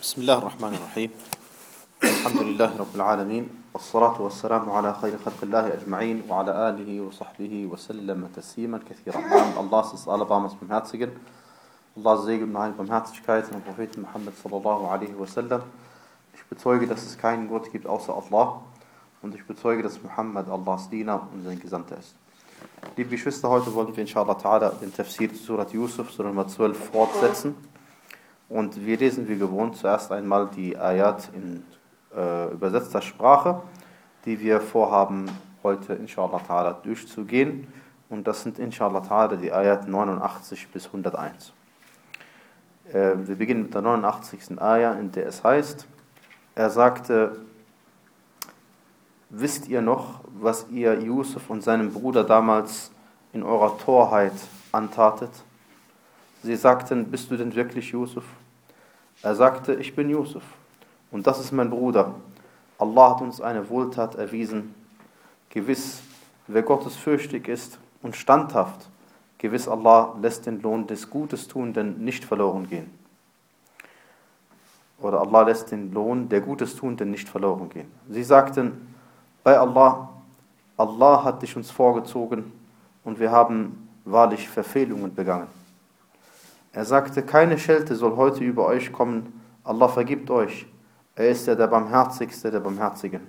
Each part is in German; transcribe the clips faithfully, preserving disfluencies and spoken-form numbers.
بسم الله الرحمن الرحيم الحمد لله رب العالمين والصلاة والسلام على خير خلق الله أجمعين وعلى آله وصحبه وسلم تسليما كثيرا. Allah ist allerbarmers Barmherzigen. Allah Segen und Heil Barmherzigkeit an den Propheten Muhammad sallallahu alaihi wasallam. Ich bezeuge, dass es keinen Gott gibt außer Allah und ich bezeuge, dass Muhammad Allahs Diener und sein Gesandter ist. Liebe Geschwister, heute wollen wir inshallah ta'ala den Tafsir zu Surat Yusuf, Surah Nummer zwölf, fortsetzen. Und wir lesen wie gewohnt zuerst einmal die Ayat in äh, übersetzter Sprache, die wir vorhaben, heute inshallah ta'ala durchzugehen. Und das sind inshallah ta'ala die Ayat neunundachtzig bis hunderteins. Äh, wir beginnen mit der neunundachtzigsten Ayat, in der es heißt, er sagte, wisst ihr noch, was ihr Yusuf und seinem Bruder damals in eurer Torheit antatet? Sie sagten, bist du denn wirklich Yusuf? Er sagte, ich bin Yusuf und das ist mein Bruder. Allah hat uns eine Wohltat erwiesen. Gewiss, wer gottesfürchtig ist und standhaft, gewiss Allah lässt den Lohn des Gutestuenden nicht verloren gehen. Oder Allah lässt den Lohn der Gutestuenden nicht verloren gehen. Sie sagten, bei Allah, Allah hat dich uns vorgezogen und wir haben wahrlich Verfehlungen begangen. Er sagte, keine Schelte soll heute über euch kommen, Allah vergibt euch, er ist ja der Barmherzigste der Barmherzigen.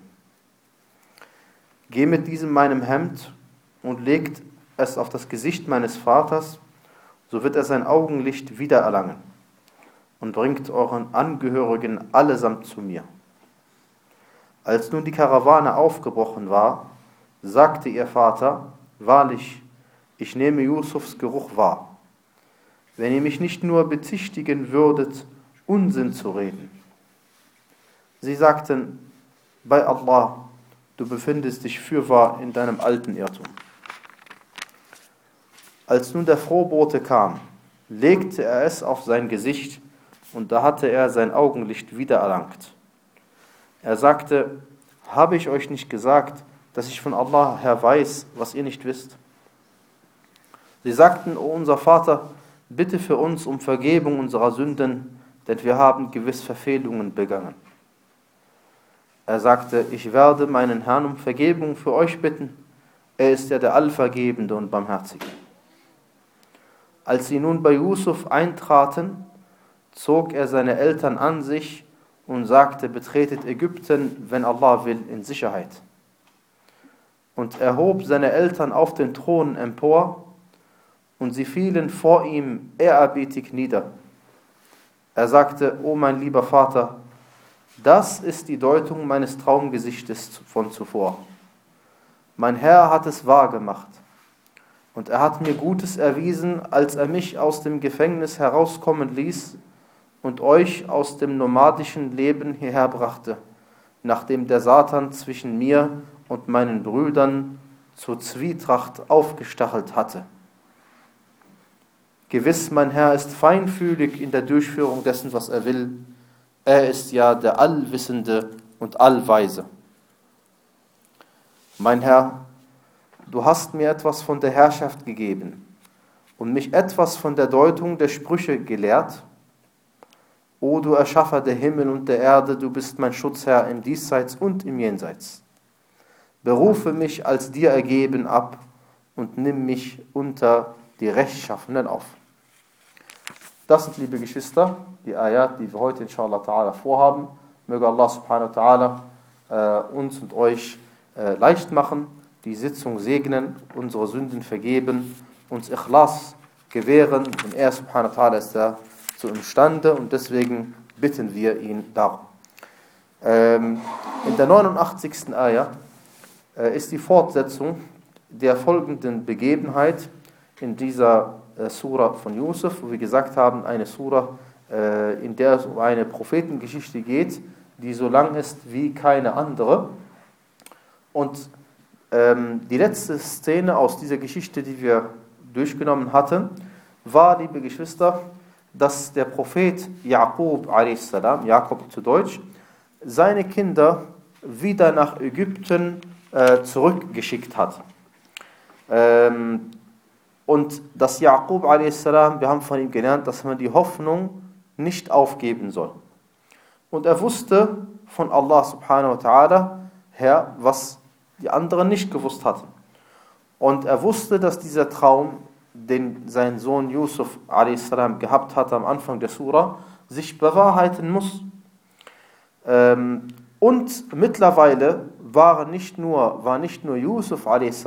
Geh mit diesem meinem Hemd und legt es auf das Gesicht meines Vaters, so wird er sein Augenlicht wiedererlangen und bringt euren Angehörigen allesamt zu mir. Als nun die Karawane aufgebrochen war, sagte ihr Vater, wahrlich, ich nehme Yusufs Geruch wahr. Wenn ihr mich nicht nur bezichtigen würdet, Unsinn zu reden. Sie sagten, bei Allah, du befindest dich fürwahr in deinem alten Irrtum. Als nun der Frohbote kam, legte er es auf sein Gesicht und da hatte er sein Augenlicht wiedererlangt. Er sagte, habe ich euch nicht gesagt, dass ich von Allah her weiß, was ihr nicht wisst? Sie sagten, o unser Vater, bitte für uns um Vergebung unserer Sünden, denn wir haben gewiss Verfehlungen begangen. Er sagte, ich werde meinen Herrn um Vergebung für euch bitten, er ist ja der Allvergebende und Barmherzige. Als sie nun bei Yusuf eintraten, zog er seine Eltern an sich und sagte, betretet Ägypten, wenn Allah will, in Sicherheit. Und er hob seine Eltern auf den Thron empor, und sie fielen vor ihm ehrerbietig nieder. Er sagte, o mein lieber Vater, das ist die Deutung meines Traumgesichtes von zuvor. Mein Herr hat es wahr gemacht, und er hat mir Gutes erwiesen, als er mich aus dem Gefängnis herauskommen ließ und euch aus dem nomadischen Leben hierher brachte, nachdem der Satan zwischen mir und meinen Brüdern zur Zwietracht aufgestachelt hatte. Gewiss, mein Herr ist feinfühlig in der Durchführung dessen, was er will. Er ist ja der Allwissende und Allweise. Mein Herr, du hast mir etwas von der Herrschaft gegeben und mich etwas von der Deutung der Sprüche gelehrt. O du Erschaffer der Himmel und der Erde, du bist mein Schutzherr im Diesseits und im Jenseits. Berufe mich als dir ergeben ab und nimm mich unter die Rechtschaffenen auf. Das sind, liebe Geschwister, die Ayat, die wir heute inshallah ta'ala vorhaben. Möge Allah subhanahu wa ta'ala äh, uns und euch äh, leicht machen, die Sitzung segnen, unsere Sünden vergeben, uns Ikhlas gewähren, und er subhanahu wa ta'ala ist dazu imstande und deswegen bitten wir ihn darum. Ähm, in der neunundachtzigsten Ayat äh, ist die Fortsetzung der folgenden Begebenheit in dieser äh, Surah von Yusuf, wo wir gesagt haben, eine Surah, äh, in der es um eine Prophetengeschichte geht, die so lang ist wie keine andere. Und ähm, die letzte Szene aus dieser Geschichte, die wir durchgenommen hatten, war, liebe Geschwister, dass der Prophet Jakob a s, Jakob zu Deutsch, seine Kinder wieder nach Ägypten äh, zurückgeschickt hat. Ähm, Und dass Jakob a s, wir haben von ihm gelernt, dass man die Hoffnung nicht aufgeben soll. und er wusste von Allah subhanahu wa ta'ala her, was die anderen nicht gewusst hatten. Und er wusste, dass dieser Traum, den sein Sohn Yusuf a s. gehabt hatte am Anfang der Sura, sich bewahrheiten muss. Ähm, und mittlerweile war nicht nur, war nicht nur Yusuf a s.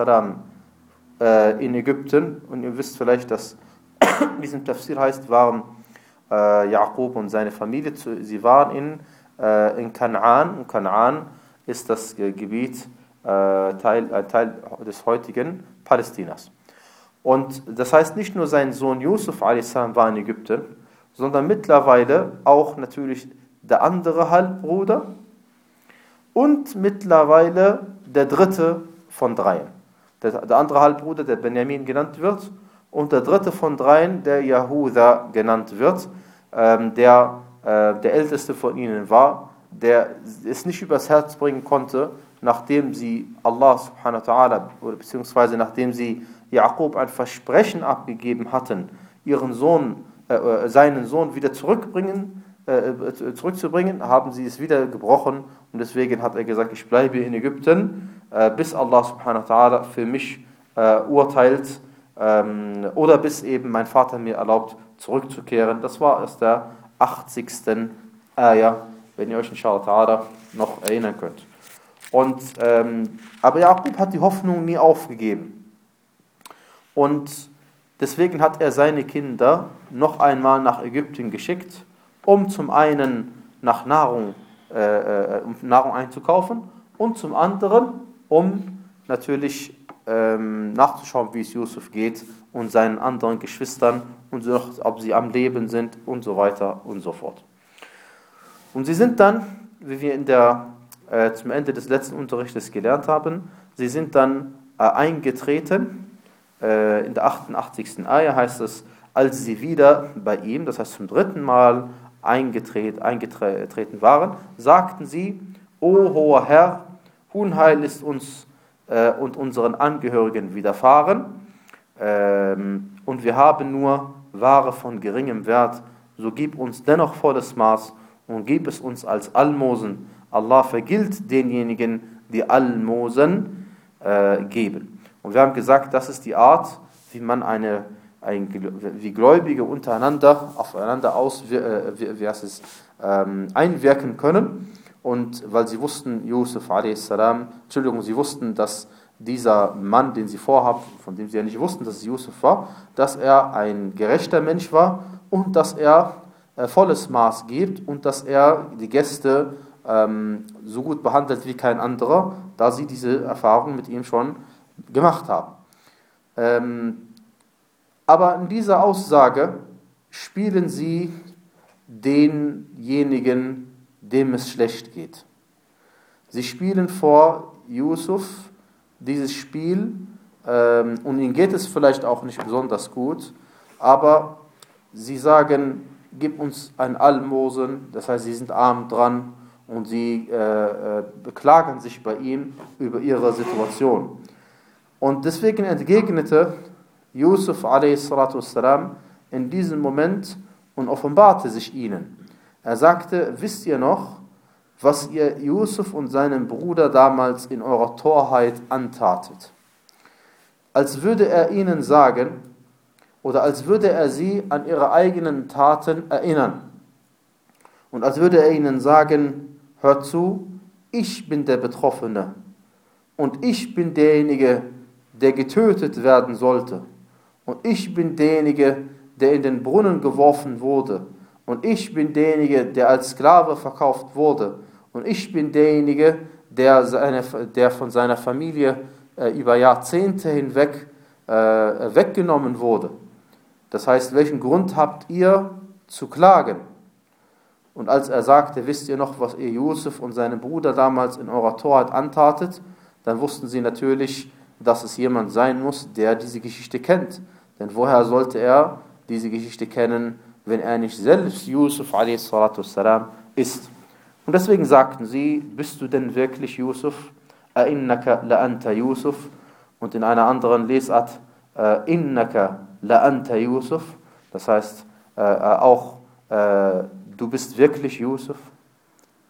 Äh, in Ägypten, und ihr wisst vielleicht, dass in diesem Tafsir heißt, waren äh, Jakob und seine Familie, zu, sie waren in, äh, in Kanaan, und Kanaan ist das äh, Gebiet, äh, Teil, ein Teil des heutigen Palästinas. Und das heißt, nicht nur sein Sohn Yusuf a s. war in Ägypten, sondern mittlerweile auch natürlich der andere Halbbruder und mittlerweile der dritte von dreien. Der, der andere Halbbruder, der Benjamin genannt wird, und der dritte von dreien, der Yahuda genannt wird, ähm, der äh, der älteste von ihnen war, der es nicht übers Herz bringen konnte, nachdem sie Allah subhanahu wa ta'ala, beziehungsweise nachdem sie Jakob ein Versprechen abgegeben hatten, ihren Sohn, äh, seinen Sohn wieder zurückbringen, äh, zurückzubringen, haben sie es wieder gebrochen, und deswegen hat er gesagt, ich bleibe in Ägypten, äh, bis Allah subhanahu wa ta'ala für mich äh, urteilt, ähm, oder bis eben mein Vater mir erlaubt, zurückzukehren. Das war aus der achtzigsten Ayah, wenn ihr euch inshallah ta'ala noch erinnern könnt. Und, ähm, aber Jakob hat die Hoffnung nie aufgegeben. Und deswegen hat er seine Kinder noch einmal nach Ägypten geschickt, um zum einen nach Nahrung, äh, um Nahrung einzukaufen und zum anderen, um natürlich ähm, nachzuschauen, wie es Yusuf geht und seinen anderen Geschwistern und so, ob sie am Leben sind und so weiter und so fort. Und sie sind dann, wie wir in der äh, zum Ende des letzten Unterrichtes gelernt haben, sie sind dann äh, eingetreten. Äh, in der achtundachtzigsten Ayah heißt es, als sie wieder bei ihm, das heißt zum dritten Mal eingetreten, eingetreten waren, sagten sie, O hoher Herr, Unheil ist uns äh, und unseren Angehörigen widerfahren, ähm, und wir haben nur Ware von geringem Wert, so gib uns dennoch volles Maß und gib es uns als Almosen. Allah vergilt denjenigen, die Almosen äh, geben. Und wir haben gesagt, das ist die Art, wie man eine, ein, wie Gläubige untereinander aufeinander aus, wie, wie, wie heißt es, ähm, einwirken können. Und weil sie wussten, Yusuf a s., Entschuldigung, sie wussten, dass dieser Mann, den sie vorhaben, von dem sie ja nicht wussten, dass es Yusuf war, dass er ein gerechter Mensch war und dass er äh, volles Maß gibt und dass er die Gäste ähm, so gut behandelt wie kein anderer, da sie diese Erfahrung mit ihm schon gemacht haben. Ähm, aber in dieser Aussage spielen sie denjenigen, dem es schlecht geht. Sie spielen vor Yusuf dieses Spiel, ähm, und ihnen geht es vielleicht auch nicht besonders gut, aber sie sagen, gib uns ein Almosen, das heißt, sie sind arm dran und sie äh, äh, beklagen sich bei ihm über ihre Situation. Und deswegen entgegnete Yusuf a s. in diesem Moment und offenbarte sich ihnen. Er sagte, wisst ihr noch, was ihr Yusuf und seinem Bruder damals in eurer Torheit antatet? Als würde er ihnen sagen, oder als würde er sie an ihre eigenen Taten erinnern. Und als würde er ihnen sagen, hört zu, ich bin der Betroffene und ich bin derjenige, der getötet werden sollte. Und ich bin derjenige, der in den Brunnen geworfen wurde. Und ich bin derjenige, der als Sklave verkauft wurde. Und ich bin derjenige, der, seine, der von seiner Familie äh, über Jahrzehnte hinweg äh, weggenommen wurde. Das heißt, welchen Grund habt ihr zu klagen? Und als er sagte, wisst ihr noch, was ihr Yusuf und seinem Bruder damals in eurer Torheit antatet, dann wussten sie natürlich, dass es jemand sein muss, der diese Geschichte kennt. Denn woher sollte er diese Geschichte kennen, wenn er nicht selbst Yusuf a s. ist? Und deswegen sagten sie, bist du denn wirklich Yusuf? Innaka la anta Yusuf. Und in einer anderen Lesart, Innaka la anta Yusuf. Das heißt äh, auch, äh, du bist wirklich Yusuf.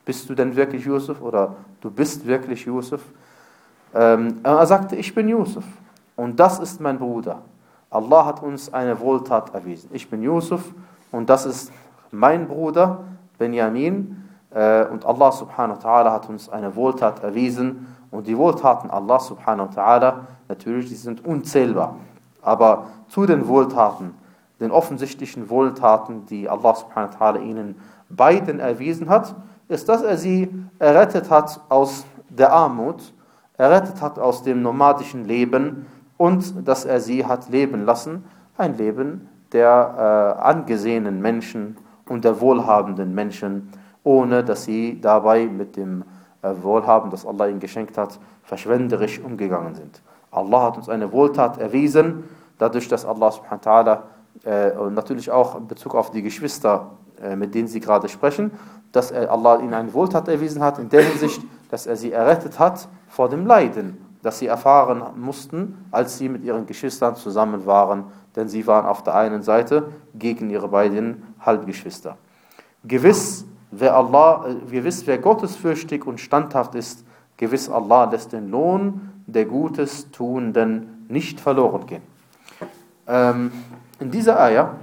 bist du denn wirklich Yusuf oder du bist wirklich Yusuf? Ähm, er sagte, ich bin Yusuf und das ist mein Bruder. Allah hat uns eine Wohltat erwiesen. Ich bin Yusuf und das ist mein Bruder Benjamin äh, und Allah subhanahu wa ta'ala hat uns eine Wohltat erwiesen und die Wohltaten Allah subhanahu wa ta'ala, natürlich, die sind unzählbar. Aber zu den Wohltaten, den offensichtlichen Wohltaten, die Allah subhanahu wa ta'ala ihnen beiden erwiesen hat, ist, dass er sie errettet hat aus der Armut, errettet hat aus dem nomadischen Leben und dass er sie hat leben lassen, ein Leben der äh, angesehenen Menschen und der wohlhabenden Menschen, ohne dass sie dabei mit dem äh, Wohlhaben, das Allah ihnen geschenkt hat, verschwenderisch umgegangen sind. Allah hat uns eine Wohltat erwiesen, dadurch, dass Allah subhanahu wa ta'ala äh, und natürlich auch in Bezug auf die Geschwister, äh, mit denen sie gerade sprechen, dass er Allah ihnen eine Wohltat erwiesen hat, in der Hinsicht, dass er sie errettet hat vor dem Leiden, das sie erfahren mussten, als sie mit ihren Geschwistern zusammen waren, denn sie waren auf der einen Seite gegen ihre beiden Halbgeschwister. Gewiss, wer Allah, gewiss, wer gottesfürchtig und standhaft ist, gewiss Allah lässt den Lohn der Gutes Tuenden nicht verloren gehen. Ähm, in dieser Ayah,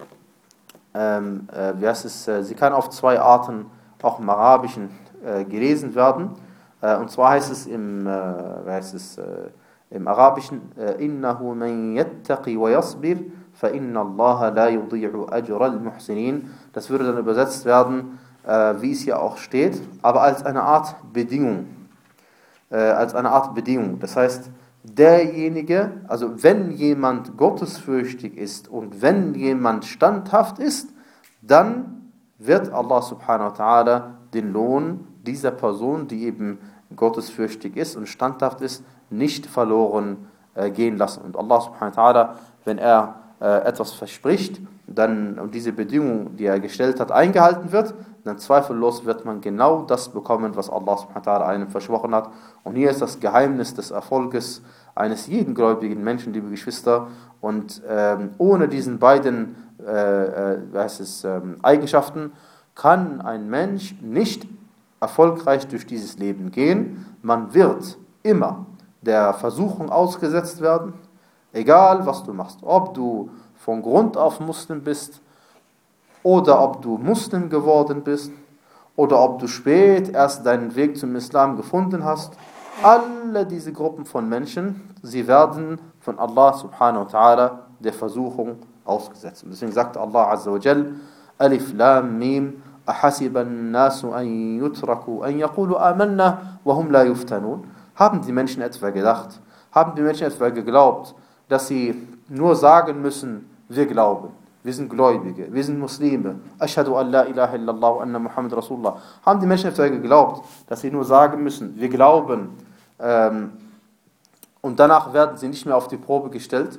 ähm, äh, wie heißt es, äh, sie kann auf zwei Arten auch im Arabischen äh, gelesen werden. Äh, und zwar heißt es im, äh, wie heißt es, äh, im Arabischen, Innahu man yattaqi wa yasbir, fa inna Allah la yudhi'u ajra al-muhsinin. Das würde dann übersetzt werden, äh, wie es hier auch steht, aber als eine Art Bedingung. Äh, als eine Art Bedingung. Das heißt, derjenige, also wenn jemand gottesfürchtig ist und wenn jemand standhaft ist, dann wird Allah subhanahu wa ta'ala den Lohn dieser Person, die eben gottesfürchtig ist und standhaft ist, nicht verloren äh, gehen lassen. Und Allah subhanahu wa ta'ala, wenn er äh, etwas verspricht, dann und diese Bedingung, die er gestellt hat, eingehalten wird, dann zweifellos wird man genau das bekommen, was Allah subhanahu wa ta'ala einem versprochen hat. Und hier ist das Geheimnis des Erfolges eines jeden gläubigen Menschen, liebe Geschwister. Und ähm, ohne diesen beiden äh, äh, wie heißt es, ähm, Eigenschaften kann ein Mensch nicht erfolgreich durch dieses Leben gehen. Man wird immer der Versuchung ausgesetzt werden, egal was du machst. Ob du von Grund auf Muslim bist oder ob du Muslim geworden bist oder ob du spät erst deinen Weg zum Islam gefunden hast. Alle diese Gruppen von Menschen, sie werden von Allah subhanahu wa ta'ala der Versuchung ausgesetzt. Und deswegen sagt Allah azza wa jal, Alif Lam Mim, أحسب الناس أن يتركوا أن يقولوا آمنا وهم لا يفتنون. Haben die Menschen etwa gedacht, haben die Menschen etwa geglaubt, dass sie nur sagen müssen, wir glauben, wir sind Gläubige, wir sind Muslime, Ashhadu an la ilaha illallah wa anna Muhammad Rasulullah. Haben die Menschen etwa geglaubt, dass sie nur sagen müssen, wir glauben, ähm, und danach werden sie nicht mehr auf die Probe gestellt?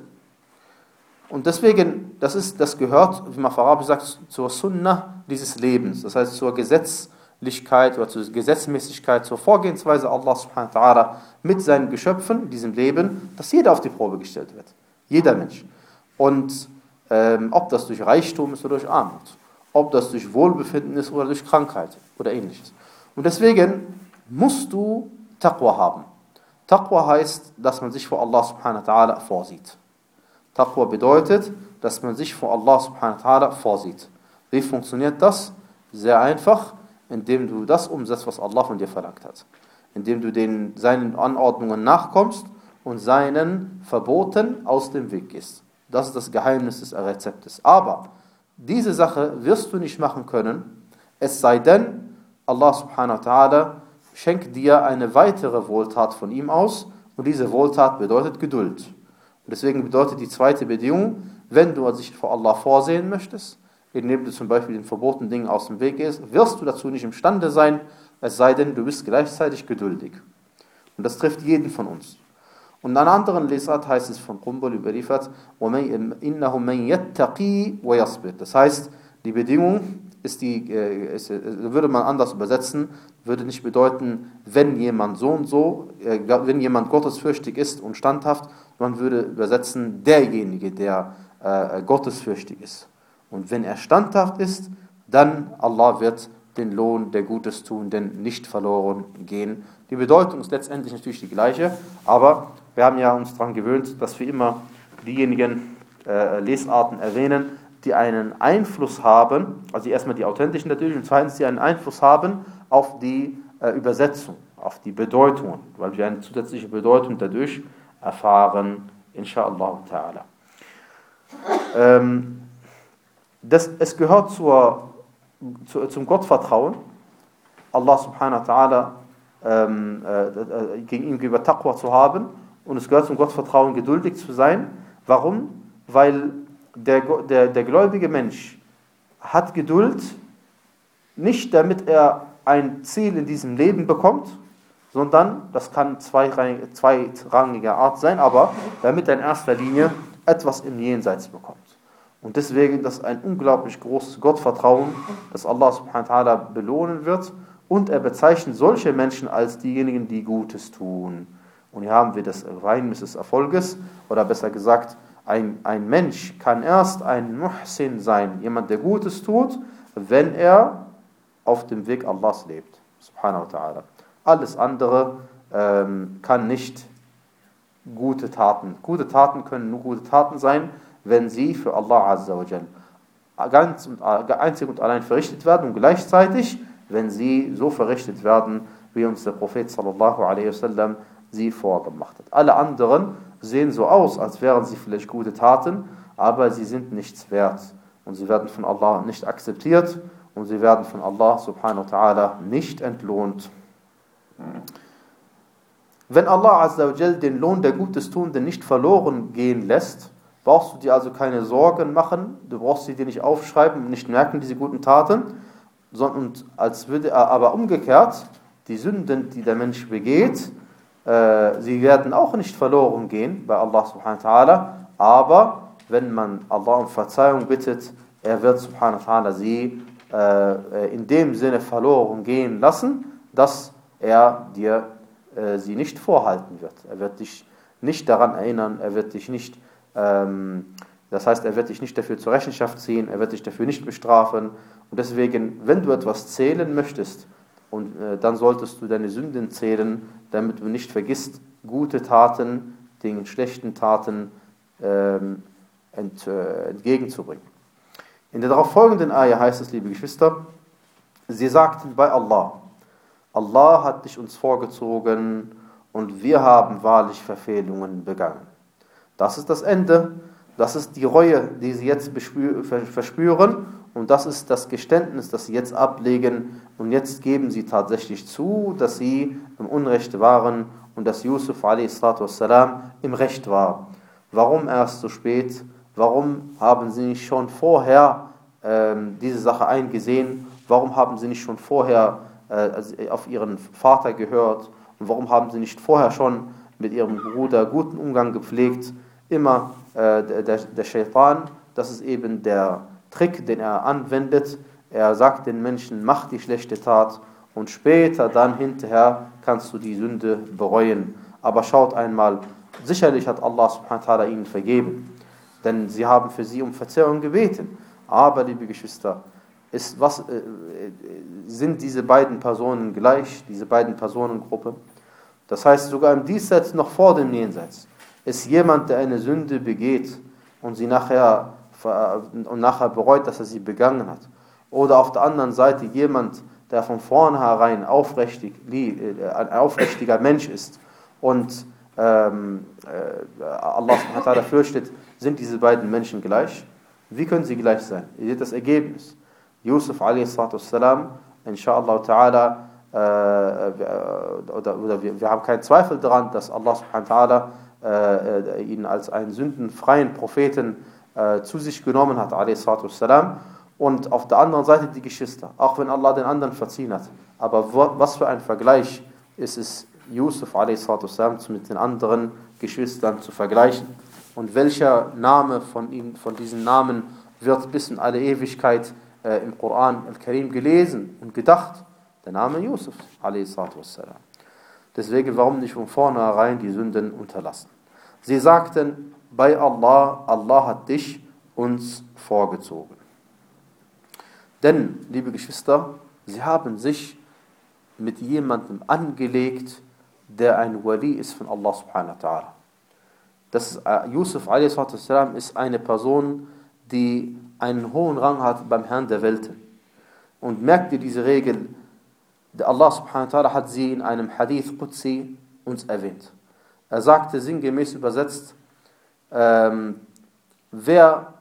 Und deswegen, das ist, das gehört, wie man auf Arabisch sagt, zur Sunnah dieses Lebens. Das heißt, zur Gesetzlichkeit oder zur Gesetzmäßigkeit, zur Vorgehensweise Allah subhanahu wa ta'ala mit seinen Geschöpfen in diesem Leben, dass jeder auf die Probe gestellt wird. Jeder Mensch. Und ähm, ob das durch Reichtum ist oder durch Armut, ob das durch Wohlbefinden ist oder durch Krankheit oder ähnliches. Und deswegen musst du Taqwa haben. Taqwa heißt, dass man sich vor Allah subhanahu wa ta'ala vorsieht. Taqwa bedeutet, dass man sich vor Allah subhanahu wa ta'ala vorsieht. Wie funktioniert das? Sehr einfach, indem du das umsetzt, was Allah von dir verlangt hat. Indem du den, seinen Anordnungen nachkommst und seinen Verboten aus dem Weg gehst. Das ist das Geheimnis des Rezeptes. Aber diese Sache wirst du nicht machen können, es sei denn, Allah subhanahu wa ta'ala schenkt dir eine weitere Wohltat von ihm aus und diese Wohltat bedeutet Geduld. Und deswegen bedeutet die zweite Bedingung, wenn du dich vor Allah vorsehen möchtest, indem du zum Beispiel den verbotenen Dingen aus dem Weg gehst, wirst du dazu nicht imstande sein, es sei denn, du bist gleichzeitig geduldig. Und das trifft jeden von uns. Und in einer anderen Lesart heißt es von Qumbul überliefert, إِنَّهُ مَنْ يَتَّقِي وَيَصْبِرْ. Das heißt, die Bedingung ist die, äh, ist, würde man anders übersetzen, würde nicht bedeuten, wenn jemand so und so, äh, wenn jemand gottesfürchtig ist und standhaft, man würde übersetzen, derjenige, der äh, gottesfürchtig ist. Und wenn er standhaft ist, dann Allah wird den Lohn der Gutestuenden nicht verloren gehen. Die Bedeutung ist letztendlich natürlich die gleiche, aber wir haben ja uns daran gewöhnt, dass wir immer diejenigen äh, Lesarten erwähnen, die einen Einfluss haben, also erstmal die authentischen natürlich, und zweitens, die einen Einfluss haben auf die äh, Übersetzung, auf die Bedeutungen, weil wir eine zusätzliche Bedeutung dadurch erfahren, inshallah ta'ala. Ähm, das, es gehört zur, zu, zum Gottvertrauen, Allah subhanahu wa ta'ala ähm, äh, gegenüber Taqwa zu haben, und es gehört zum Gottvertrauen, geduldig zu sein. Warum? Weil der, der, der gläubige Mensch hat Geduld, nicht damit er ein Ziel in diesem Leben bekommt, sondern, das kann zweirangiger Art sein, aber damit er in erster Linie etwas im Jenseits bekommt. Und deswegen, das ist ein unglaublich großes Gottvertrauen, das Allah subhanahu wa ta'ala belohnen wird, und er bezeichnet solche Menschen als diejenigen, die Gutes tun. Und hier haben wir das Geheimnis des Erfolges, oder besser gesagt, ein, ein Mensch kann erst ein Muhsin sein, jemand, der Gutes tut, wenn er auf dem Weg Allahs lebt, subhanahu wa ta'ala. Alles andere ähm, kann nicht gute Taten. Gute Taten können nur gute Taten sein, wenn sie für Allah Azza wa Jal ganz und, einzig und allein verrichtet werden, und gleichzeitig, wenn sie so verrichtet werden, wie uns der Prophet sallallahu alaihi wasallam sie vorgemacht hat. Alle anderen sehen so aus, als wären sie vielleicht gute Taten, aber sie sind nichts wert. Und sie werden von Allah nicht akzeptiert, und sie werden von Allah subhanahu wa ta'ala nicht entlohnt. Wenn Allah Azza wa Jal den Lohn der Gutestuenden nicht verloren gehen lässt, brauchst du dir also keine Sorgen machen, du brauchst sie dir nicht aufschreiben und nicht merken, diese guten Taten, sondern als würde, aber umgekehrt, die Sünden, die der Mensch begeht, äh, sie werden auch nicht verloren gehen bei Allah subhanahu wa ta'ala, aber wenn man Allah um Verzeihung bittet, er wird subhanahu wa ta'ala sie äh, in dem Sinne verloren gehen lassen, dass er dir äh, sie nicht vorhalten wird. Er wird dich nicht daran erinnern, er wird dich nicht, ähm, das heißt, er wird dich nicht dafür zur Rechenschaft ziehen, er wird dich dafür nicht bestrafen. Und deswegen, wenn du etwas zählen möchtest, und äh, dann solltest du deine Sünden zählen, damit du nicht vergisst, gute Taten den schlechten Taten ähm, ent, äh, entgegenzubringen. In der darauf folgenden Ayah heißt es, liebe Geschwister, sie sagten bei Allah, Allah hat dich uns vorgezogen und wir haben wahrlich Verfehlungen begangen. Das ist das Ende, das ist die Reue, die sie jetzt verspüren, und das ist das Geständnis, das sie jetzt ablegen, und jetzt geben sie tatsächlich zu, dass sie im Unrecht waren und dass Yusuf a s. im Recht war. Warum erst so spät? Warum haben sie nicht schon vorher ähm, diese Sache eingesehen? Warum haben sie nicht schon vorher äh, auf ihren Vater gehört? Und warum haben sie nicht vorher schon mit ihrem Bruder guten Umgang gepflegt? Immer äh, der, der Shaitan, das ist eben der Trick, den er anwendet. Er sagt den Menschen, mach die schlechte Tat, und später dann hinterher kannst du die Sünde bereuen. Aber schaut einmal, sicherlich hat Allah subhanahu wa ta'ala ihnen vergeben, denn sie haben für sie um Verzeihung gebeten. Aber, liebe Geschwister, ist, was, äh, sind diese beiden Personen gleich, diese beiden Personengruppen? Das heißt, sogar im Diesseits noch vor dem Jenseits ist jemand, der eine Sünde begeht und sie nachher, und nachher bereut, dass er sie begangen hat. Oder auf der anderen Seite jemand, der von vornherein aufrichtig, ein aufrichtiger Mensch ist und ähm, äh, Allah subhanahu wa ta'ala fürchtet, sind diese beiden Menschen gleich? Wie können sie gleich sein? Ihr seht das Ergebnis. Yusuf a s. inshallah ta'ala, äh, oder, oder wir, wir haben keinen Zweifel daran, dass Allah subhanahu wa ta'ala äh, ihn als einen sündenfreien Propheten äh, zu sich genommen hat, a s. Und auf der anderen Seite die Geschwister, auch wenn Allah den anderen verziehen hat. Aber wo, was für ein Vergleich ist es, Yusuf a s. mit den anderen Geschwistern zu vergleichen? Und welcher Name von, ihm, von diesen Namen wird bis in alle Ewigkeit äh, im Koran al-Karim gelesen und gedacht? Der Name Yusuf a s. Deswegen, warum nicht von vornherein die Sünden unterlassen? Sie sagten, bei Allah, Allah hat dich uns vorgezogen. Denn, liebe Geschwister, Sie haben sich mit jemandem angelegt, der ein Wali ist von Allah subhanahu wa ta'ala. Das ist, äh, Yusuf a s. ist eine Person, die einen hohen Rang hat beim Herrn der Welten. Und merkt ihr diese Regel, der Allah subhanahu wa ta'ala hat sie in einem Hadith Qudsi uns erwähnt. Er sagte sinngemäß übersetzt, ähm, wer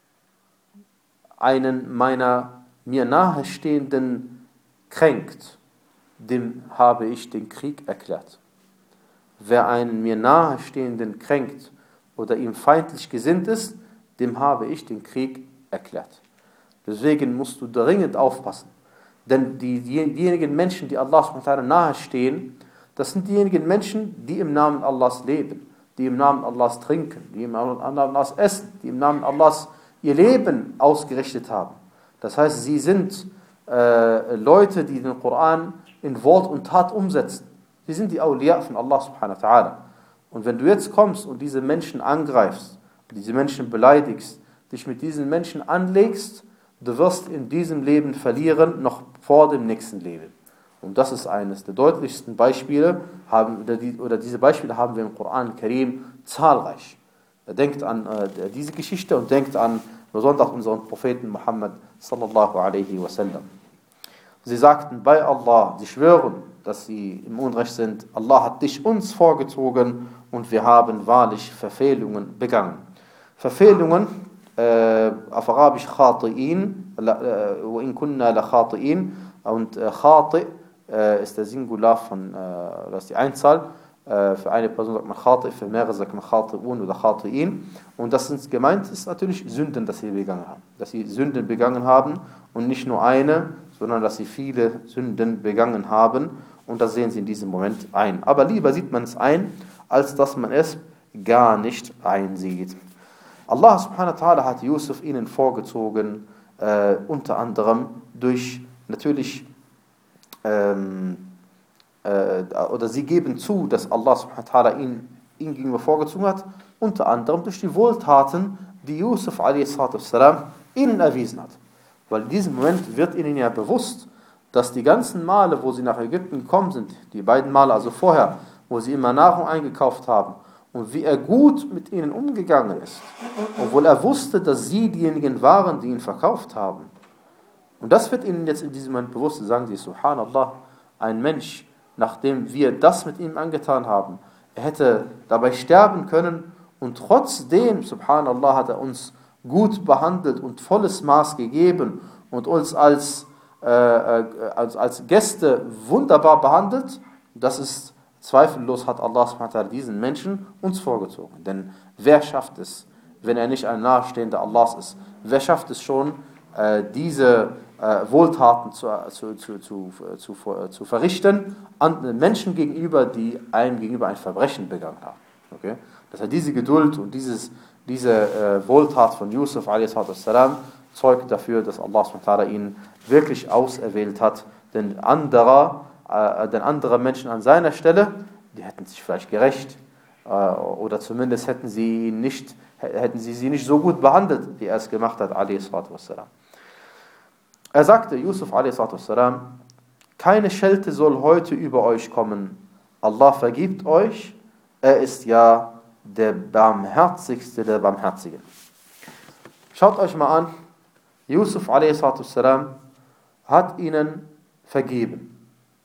einen meiner mir nahestehenden kränkt, dem habe ich den Krieg erklärt. Wer einen mir nahestehenden kränkt oder ihm feindlich gesinnt ist, dem habe ich den Krieg erklärt. Deswegen musst du dringend aufpassen. Denn die, diejenigen Menschen, die Allah subhanahu wa ta'ala nahestehen, das sind diejenigen Menschen, die im Namen Allahs leben, die im Namen Allahs trinken, die im Namen Allahs essen, die im Namen Allahs ihr Leben ausgerichtet haben. Das heißt, sie sind äh, Leute, die den Koran in Wort und Tat umsetzen. Sie sind die Awliya von Allah subhanahu wa ta'ala. Und wenn du jetzt kommst und diese Menschen angreifst, diese Menschen beleidigst, dich mit diesen Menschen anlegst, du wirst in diesem Leben verlieren, noch vor dem nächsten Leben. Und das ist eines der deutlichsten Beispiele, haben, oder, die, oder diese Beispiele haben wir im Koran Karim zahlreich. Denkt an äh, diese Geschichte und denkt an besonders unseren Propheten Muhammad sallallahu alaihi wasallam. Sie sagten bei Allah, sie schwören, dass sie im Unrecht sind, Allah hat dich uns vorgezogen und wir haben wahrlich Verfehlungen begangen. Verfehlungen, äh, auf Arabisch khati'in, wa in kunna la khati'in, und äh, khati' äh, ist der Singular von, äh, das ist die Einzahl. Für eine Person sagt man khati', für mehrere sagt man khati'un oder khati'in. Und das sind gemeint ist natürlich Sünden, dass sie begangen haben. Dass sie Sünden begangen haben und nicht nur eine, sondern dass sie viele Sünden begangen haben. Und das sehen sie in diesem Moment ein. Aber lieber sieht man es ein, als dass man es gar nicht einsieht. Allah subhanahu wa ta'ala hat Yusuf ihnen vorgezogen, äh, unter anderem durch natürlich ähm, oder sie geben zu, dass Allah subhanahu wa ta'ala ihn, ihn gegenüber vorgezogen hat, unter anderem durch die Wohltaten, die Yusuf a s. ihnen erwiesen hat. Weil in diesem Moment wird ihnen ja bewusst, dass die ganzen Male, wo sie nach Ägypten gekommen sind, die beiden Male also vorher, wo sie immer Nahrung eingekauft haben, und wie er gut mit ihnen umgegangen ist, obwohl er wusste, dass sie diejenigen waren, die ihn verkauft haben. Und das wird ihnen jetzt in diesem Moment bewusst, sagen sie, Subhanallah, ein Mensch, nachdem wir das mit ihm angetan haben, er hätte dabei sterben können und trotzdem, subhanallah, hat er uns gut behandelt und volles Maß gegeben und uns als, äh, als, als Gäste wunderbar behandelt. Das ist zweifellos, hat Allah subhanahu wa ta'ala diesen Menschen uns vorgezogen. Denn wer schafft es, wenn er nicht ein Nahestehender Allahs ist, wer schafft es schon, äh, diese Äh, Wohltaten zu, zu, zu, zu, zu, zu verrichten an Menschen gegenüber, die einem gegenüber ein Verbrechen begangen haben. Okay? Das heißt, diese Geduld und dieses, diese äh, Wohltat von Yusuf a s. zeugt dafür, dass Allah subhanahu wa ta'ala ihn wirklich auserwählt hat. Denn, anderer, äh, denn andere Menschen an seiner Stelle, die hätten sich vielleicht gerecht äh, oder zumindest hätten sie, nicht, hätten sie sie nicht so gut behandelt, wie er es gemacht hat, a.s. Er sagte, Yusuf a s. keine Schelte soll heute über euch kommen. Allah vergibt euch, er ist ja der Barmherzigste der Barmherzigen. Schaut euch mal an, Yusuf a s. hat ihnen vergeben.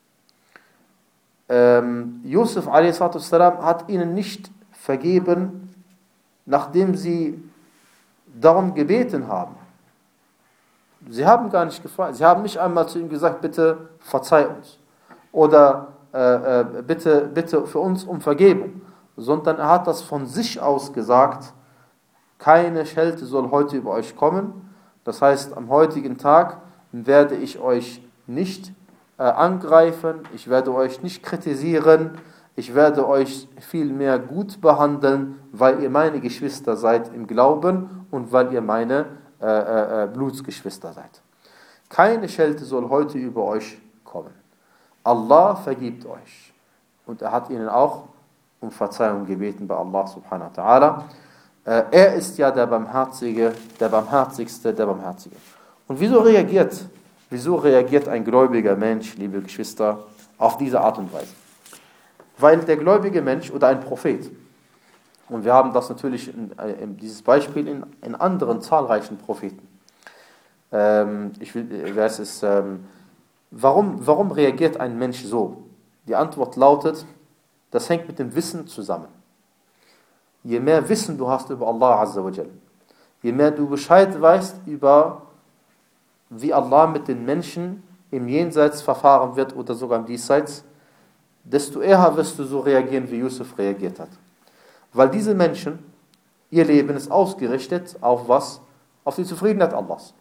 Ähm, Yusuf a s. hat ihnen nicht vergeben, nachdem sie darum gebeten haben. Sie haben gar nicht gefragt, sie haben nicht einmal zu ihm gesagt, bitte verzeih uns oder äh, äh, bitte, bitte für uns um Vergebung, sondern er hat das von sich aus gesagt, keine Schelte soll heute über euch kommen. Das heißt, am heutigen Tag werde ich euch nicht äh, angreifen, ich werde euch nicht kritisieren, ich werde euch vielmehr gut behandeln, weil ihr meine Geschwister seid im Glauben und weil ihr meine Äh, äh, Blutsgeschwister seid. Keine Schelte soll heute über euch kommen. Allah vergibt euch. Und er hat ihnen auch um Verzeihung gebeten bei Allah subhanahu wa ta'ala. Äh, er ist ja der Barmherzige, der Barmherzigste, der Barmherzige. Und wieso reagiert, Wieso reagiert ein gläubiger Mensch, liebe Geschwister, auf diese Art und Weise? Weil der gläubige Mensch oder ein Prophet, und wir haben das natürlich, in, in dieses Beispiel in, in anderen zahlreichen Propheten. Ähm, ich will, es ist, ähm, warum, warum reagiert ein Mensch so? Die Antwort lautet, das hängt mit dem Wissen zusammen. Je mehr Wissen du hast über Allah Azza wa Jal, je mehr du Bescheid weißt über, wie Allah mit den Menschen im Jenseits verfahren wird oder sogar im Diesseits, desto eher wirst du so reagieren, wie Yusuf reagiert hat. Weil diese Menschen, ihr Leben ist ausgerichtet auf was? Auf die Zufriedenheit Allahs.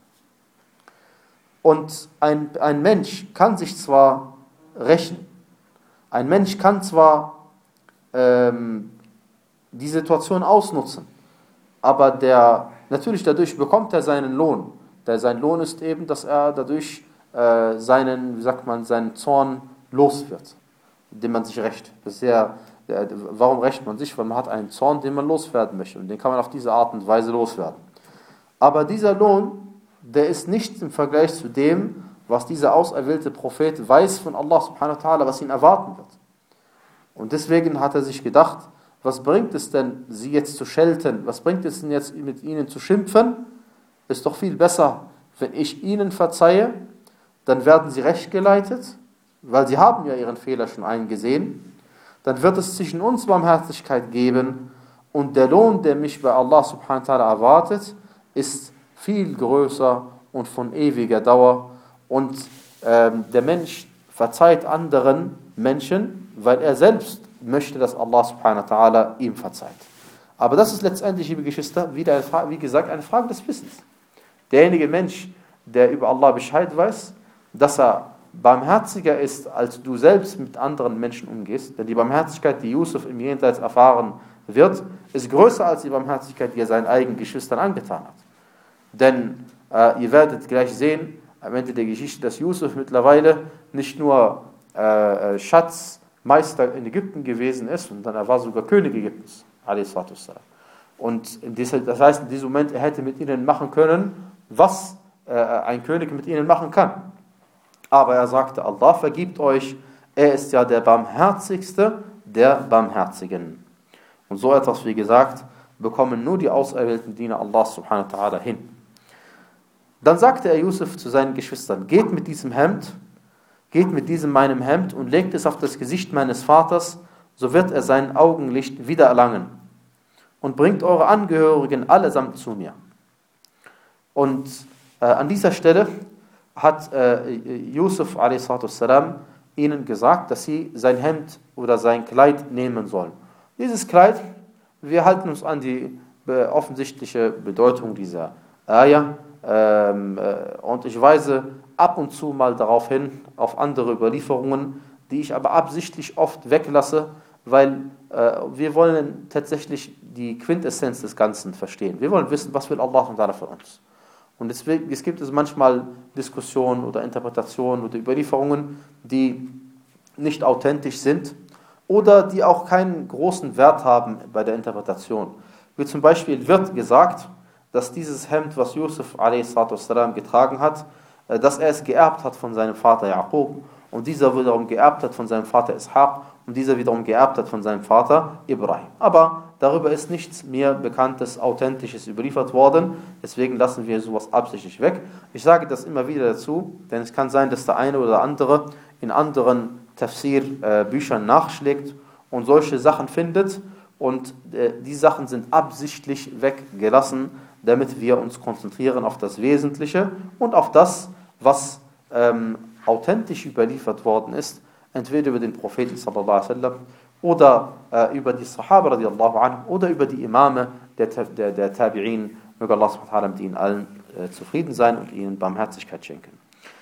Und ein, ein Mensch kann sich zwar rächen, ein Mensch kann zwar ähm, die Situation ausnutzen, aber der, natürlich dadurch bekommt er seinen Lohn. Der, sein Lohn ist eben, dass er dadurch äh, seinen, wie sagt man, seinen Zorn los wird, indem man sich rächt. Das ist sehr, äh, warum rächt man sich? Weil man hat einen Zorn, den man loswerden möchte, und den kann man auf diese Art und Weise loswerden. Aber dieser Lohn, der ist nicht im Vergleich zu dem, was dieser auserwählte Prophet weiß von Allah subhanahu wa ta'ala, was ihn erwarten wird. Und deswegen hat er sich gedacht, was bringt es denn, sie jetzt zu schelten? Was bringt es denn jetzt, mit ihnen zu schimpfen? Ist doch viel besser, wenn ich ihnen verzeihe, dann werden sie rechtgeleitet, weil sie haben ja ihren Fehler schon eingesehen. Dann wird es zwischen uns Barmherzigkeit geben, und der Lohn, der mich bei Allah subhanahu wa ta'ala erwartet, ist viel größer und von ewiger Dauer. Und ähm, der Mensch verzeiht anderen Menschen, weil er selbst möchte, dass Allah subhanahu wa ta'ala ihm verzeiht. Aber das ist letztendlich, liebe Geschwister, wieder eine Frage, wie gesagt, eine Frage des Wissens. Derjenige Mensch, der über Allah Bescheid weiß, dass er barmherziger ist, als du selbst mit anderen Menschen umgehst, denn die Barmherzigkeit, die Yusuf im Jenseits erfahren wird, ist größer als die Barmherzigkeit, die er seinen eigenen Geschwistern angetan hat. Denn äh, ihr werdet gleich sehen, am Ende der Geschichte, dass Yusuf mittlerweile nicht nur äh, Schatzmeister in Ägypten gewesen ist, sondern er war sogar König Ägyptens. Und das heißt, in diesem Moment, er hätte mit ihnen machen können, was äh, ein König mit ihnen machen kann. Aber er sagte, Allah vergibt euch, er ist ja der Barmherzigste der Barmherzigen. Und so etwas, wie gesagt, bekommen nur die auserwählten Diener Allah subhanahu wa ta'ala hin. Dann sagte er Yusuf zu seinen Geschwistern, geht mit diesem Hemd, geht mit diesem meinem Hemd und legt es auf das Gesicht meines Vaters, so wird er sein Augenlicht wieder erlangen. Und bringt eure Angehörigen allesamt zu mir. Und äh, an dieser Stelle hat äh, Yusuf a s. ihnen gesagt, dass sie sein Hemd oder sein Kleid nehmen sollen. Dieses Kleid, wir halten uns an die äh, offensichtliche Bedeutung dieser Ayah, ähm, äh, und ich weise ab und zu mal darauf hin, auf andere Überlieferungen, die ich aber absichtlich oft weglasse, weil äh, wir wollen tatsächlich die Quintessenz des Ganzen verstehen. Wir wollen wissen, was will Allah von uns. Und deswegen, es gibt es manchmal Diskussionen oder Interpretationen oder Überlieferungen, die nicht authentisch sind oder die auch keinen großen Wert haben bei der Interpretation. Wie zum Beispiel wird gesagt, dass dieses Hemd, was Yusuf a s. getragen hat, dass er es geerbt hat von seinem Vater Jakob, und dieser wiederum geerbt hat von seinem Vater Ishaq, und dieser wiederum geerbt hat von seinem Vater Ibrahim. Aber darüber ist nichts mehr Bekanntes, Authentisches überliefert worden, deswegen lassen wir sowas absichtlich weg. Ich sage das immer wieder dazu, denn es kann sein, dass der eine oder andere in anderen Tafsir-Büchern nachschlägt und solche Sachen findet, und äh, die Sachen sind absichtlich weggelassen, damit wir uns konzentrieren auf das Wesentliche und auf das, was ähm, authentisch überliefert worden ist, entweder über den Propheten sallallahu alaihi wasallam oder äh, über die Sahaba radiallahu anhu oder über die Imame der, der, der Tabi'in. Möge Allah subhanahu wa ta'ala mit ihnen allen äh, zufrieden sein und ihnen Barmherzigkeit schenken.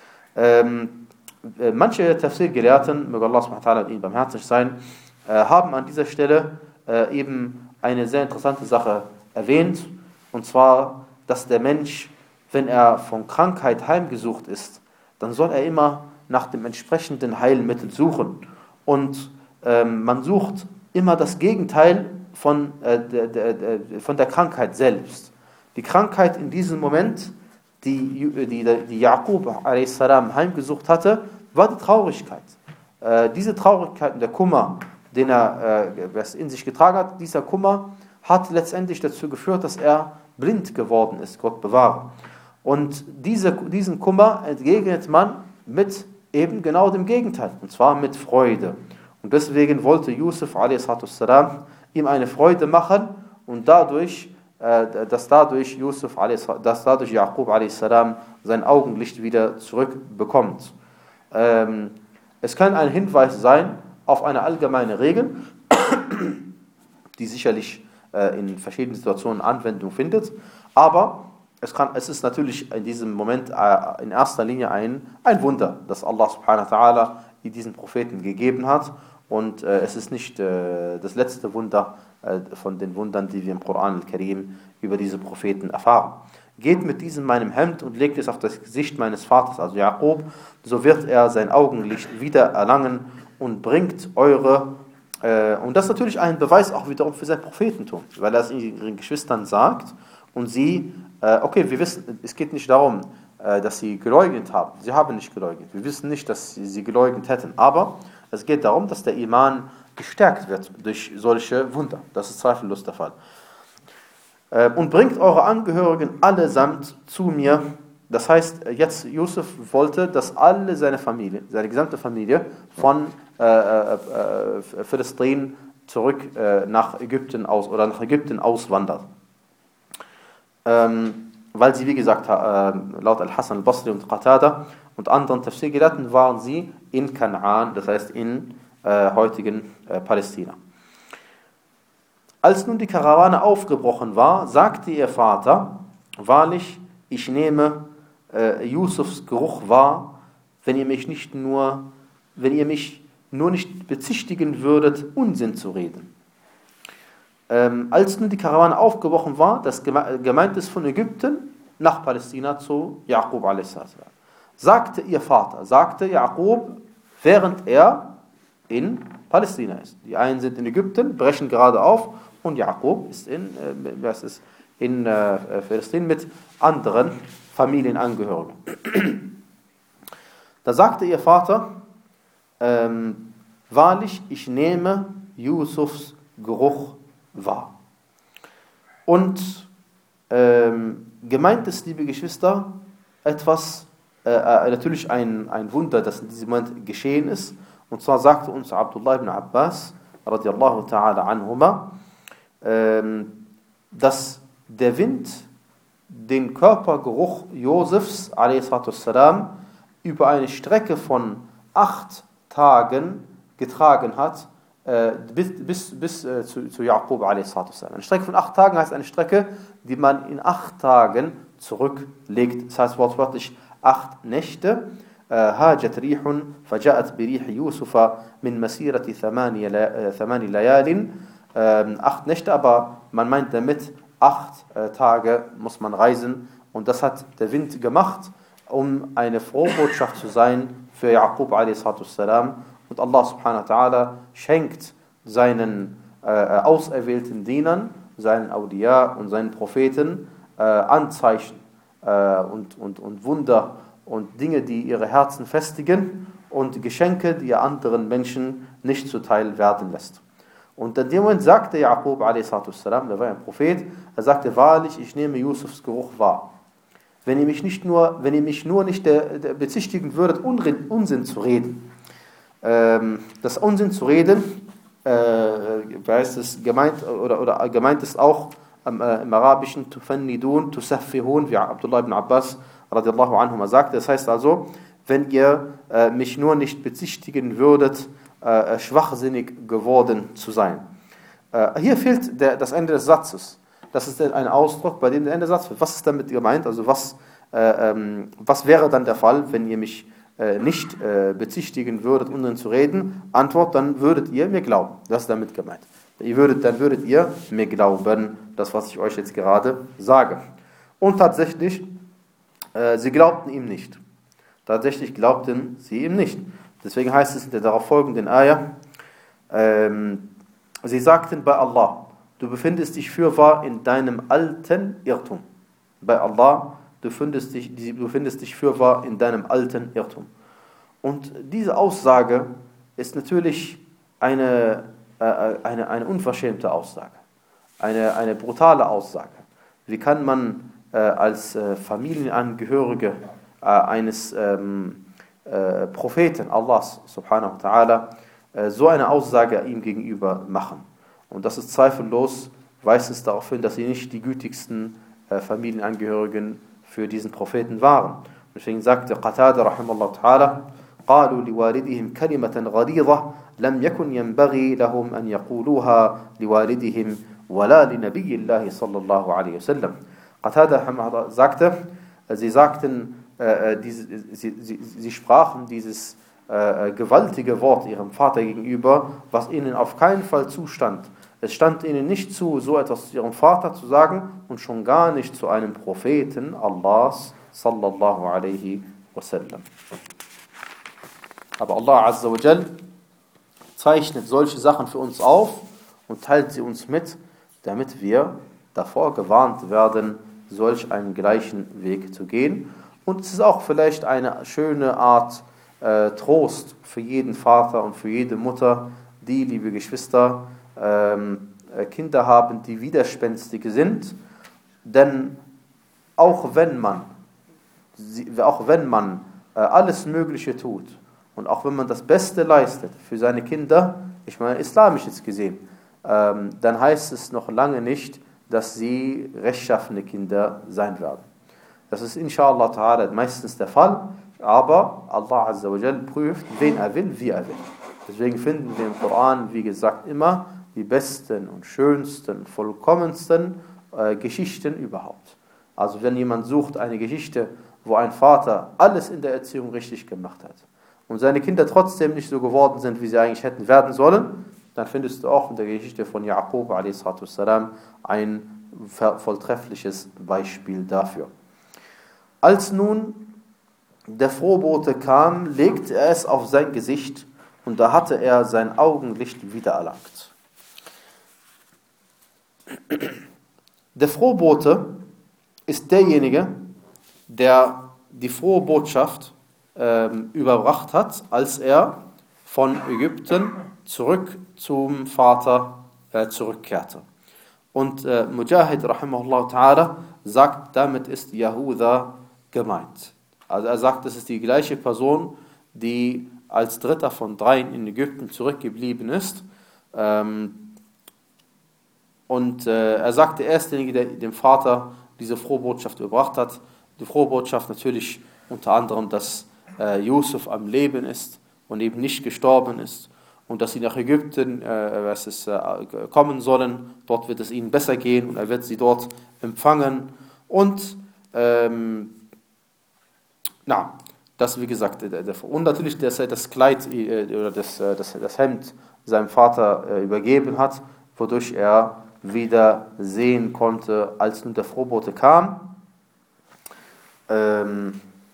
Ähm, äh, manche Tafsir-Gelehrten, möge Allah subhanahu wa ta'ala mit ihnen barmherzig sein, äh, haben an dieser Stelle äh, eben eine sehr interessante Sache erwähnt, und zwar, dass der Mensch, wenn er von Krankheit heimgesucht ist, dann soll er immer nach dem entsprechenden Heilmittel suchen. Und ähm, man sucht immer das Gegenteil von, äh, der, der, der, von der Krankheit selbst. Die Krankheit in diesem Moment die, die, die Jaqub a s. heimgesucht hatte, war die Traurigkeit. Äh, diese Traurigkeit und der Kummer, den er äh, in sich getragen hat, dieser Kummer hat letztendlich dazu geführt, dass er blind geworden ist, Gott bewahre. Und diese, diesen Kummer entgegnet man mit eben genau dem Gegenteil, und zwar mit Freude. Und deswegen wollte Yusuf a s. ihm eine Freude machen und dadurch, äh, dass dadurch Yusuf dass dadurch Jaqub a s. sein Augenlicht wieder zurückbekommt. Ähm, es kann ein Hinweis sein auf eine allgemeine Regel, die sicherlich äh, in verschiedenen Situationen Anwendung findet, aber es, kann, es ist natürlich in diesem Moment äh, in erster Linie ein, ein Wunder, das Allah subhanahu wa ta'ala diesen Propheten gegeben hat, und äh, es ist nicht äh, das letzte Wunder äh, von den Wundern, die wir im Koran al-Karim über diese Propheten erfahren. Geht mit diesem meinem Hemd und legt es auf das Gesicht meines Vaters, also Jaqub, so wird er sein Augenlicht wieder erlangen und bringt eure, äh, und das ist natürlich ein Beweis auch wiederum für sein Prophetentum, weil er es ihren Geschwistern sagt und sie, äh, okay, wir wissen, es geht nicht darum, äh, dass sie geleugnet haben, sie haben nicht geleugnet, wir wissen nicht, dass sie, sie geleugnet hätten, aber es geht darum, dass der Iman gestärkt wird durch solche Wunder, das ist zweifellos der Fall. Und bringt eure Angehörigen allesamt zu mir. Das heißt, jetzt Yusuf wollte, dass alle seine Familie, seine gesamte Familie von äh, äh, Philistrin zurück äh, nach Ägypten aus oder nach Ägypten auswandert. Ähm, weil sie, wie gesagt, äh, laut Al-Hasan al-Basri und Qatada und anderen Tafsir-Gelehrten waren sie in Kanaan, das heißt in äh, heutigen äh, Palästina. Als nun die Karawane aufgebrochen war, sagte ihr Vater, wahrlich, ich nehme äh, Yusufs Geruch wahr, wenn ihr mich nicht nur, wenn ihr mich nur nicht bezichtigen würdet, Unsinn zu reden. Ähm, als nun die Karawane aufgebrochen war, das gemeint ist von Ägypten nach Palästina zu Jaqub a s. Sagte ihr Vater, sagte Jaqub, während er in Palästina ist. Die einen sind in Ägypten, brechen gerade auf, und Jaqub ist in, äh, was ist, in äh, Palästina mit anderen Familienangehörigen. Da sagte ihr Vater, ähm, wahrlich, ich nehme Yusufs Geruch wahr. Und ähm, gemeint ist, liebe Geschwister, etwas, äh, äh, natürlich ein, ein Wunder, das in diesem Moment geschehen ist. Und zwar sagte uns Abdullah ibn Abbas, radiallahu ta'ala anhuma, dass der Wind den Körpergeruch Josefs a s. über eine Strecke von acht Tagen getragen hat, äh, bis, bis, bis äh, zu, zu Jaqub a s. Eine Strecke von acht Tagen heißt eine Strecke, die man in acht Tagen zurücklegt. Das heißt wortwörtlich acht Nächte. هاجت ريح فجاءت بريح يوسف من مسيرة ثماني ليال. Ähm, acht Nächte, aber man meint damit, acht äh, Tage muss man reisen, und das hat der Wind gemacht, um eine Frohbotschaft zu sein für Jaqub a s. Und Allah subhanahu wa ta'ala schenkt seinen äh, auserwählten Dienern, seinen Awliya und seinen Propheten äh, Anzeichen äh, und, und, und Wunder und Dinge, die ihre Herzen festigen, und Geschenke, die er anderen Menschen nicht zuteil werden lässt. Und in dem Moment sagte Jaqub a s. der war ein Prophet, er sagte, wahrlich, ich nehme Yusufs Geruch wahr. Wenn ihr mich nicht nur, wenn ihr mich nur nicht der, der bezichtigen würdet, Unsinn zu reden. Ähm, das Unsinn zu reden, äh, heißt es gemeint, oder, oder gemeint ist auch ähm, äh, im Arabischen, tufannidun, tusaffihun, wie Abdullah ibn Abbas radiallahu anhuma sagte. Das heißt also, wenn ihr äh, mich nur nicht bezichtigen würdet, Äh, schwachsinnig geworden zu sein. Äh, hier fehlt der, das Ende des Satzes. Das ist ein Ausdruck, bei dem der Ende des Satzes fehlt. Was ist damit gemeint? Also was, äh, ähm, was wäre dann der Fall, wenn ihr mich äh, nicht äh, bezichtigen würdet, Unsinn zu reden? Antwort, dann würdet ihr mir glauben. Das ist damit gemeint. Ihr würdet, dann würdet ihr mir glauben, das, was ich euch jetzt gerade sage. Und tatsächlich, äh, sie glaubten ihm nicht. Tatsächlich glaubten sie ihm nicht. Deswegen heißt es in der darauf folgenden Ayah, ähm, sie sagten bei Allah, du befindest dich fürwahr in deinem alten Irrtum. Bei Allah, du findest dich, du findest dich fürwahr in deinem alten Irrtum. Und diese Aussage ist natürlich eine, äh, eine, eine unverschämte Aussage, eine, eine brutale Aussage. Wie kann man äh, als äh, Familienangehörige äh, eines ähm, äh, Propheten Allahs subhanahu wa ta'ala äh, so eine Aussage ihm gegenüber machen? Und das ist zweifellos, weist es darauf hin, dass sie nicht die gütigsten äh, Familienangehörigen für diesen Propheten waren. Und deswegen sagte Qatada rahimahullah ta'ala, قالوا لوالدهم كلمة غليظة لم يكن ينبغي لهم أن يقولوها لوالدهم ولا لنبي الله صلى الله عليه وسلم. Qatada sagte, sie sagten, äh, diese, sie, sie, sie sprachen dieses äh, gewaltige Wort ihrem Vater gegenüber, was ihnen auf keinen Fall zustand. Es stand ihnen nicht zu, so etwas zu ihrem Vater zu sagen und schon gar nicht zu einem Propheten Allahs sallallahu alaihi wasallam. Aber Allah Azza wa Jal zeichnet solche Sachen für uns auf und teilt sie uns mit, damit wir davor gewarnt werden, solch einen gleichen Weg zu gehen. Und es ist auch vielleicht eine schöne Art äh, Trost für jeden Vater und für jede Mutter, die, liebe Geschwister, ähm, äh, Kinder haben, die widerspenstig sind. Denn auch wenn man, auch wenn man äh, alles Mögliche tut, und auch wenn man das Beste leistet für seine Kinder, ich meine islamisch jetzt gesehen, ähm, dann heißt es noch lange nicht, dass sie rechtschaffene Kinder sein werden. Das ist inshallah ta'ala meistens der Fall, aber Allah Azza wa Jal prüft, wen er will, wie er will. Deswegen finden wir im Koran, wie gesagt, immer die besten und schönsten, vollkommensten äh, Geschichten überhaupt. Also wenn jemand sucht eine Geschichte, wo ein Vater alles in der Erziehung richtig gemacht hat, und seine Kinder trotzdem nicht so geworden sind, wie sie eigentlich hätten werden sollen, dann findest du auch in der Geschichte von Yaqub a s. ein volltreffliches Beispiel dafür. Als nun der Frohbote kam, legte er es auf sein Gesicht und da hatte er sein Augenlicht wiedererlangt. Der Frohbote ist derjenige, der die frohe Botschaft überbracht hat, als er von Ägypten zurück zum Vater äh, zurückkehrte. Und äh, Mujahid rahimahullah ta'ala sagt, damit ist Yahuda gemeint. Also er sagt, es ist die gleiche Person, die als dritter von dreien in Ägypten zurückgeblieben ist. Ähm, und äh, er sagt, der erste, der dem Vater diese frohe Botschaft überbracht hat. Die frohe Botschaft natürlich unter anderem, dass Yusuf am Leben ist und eben nicht gestorben ist und dass sie nach Ägypten äh, was ist, äh, kommen sollen. Dort wird es ihnen besser gehen und er wird sie dort empfangen. Und ähm, na, das wie gesagt, der, der, und natürlich, dass er das Kleid äh, oder das, das, das Hemd seinem Vater äh, übergeben hat, wodurch er wieder sehen konnte, als nun der Frohbote kam. Ähm,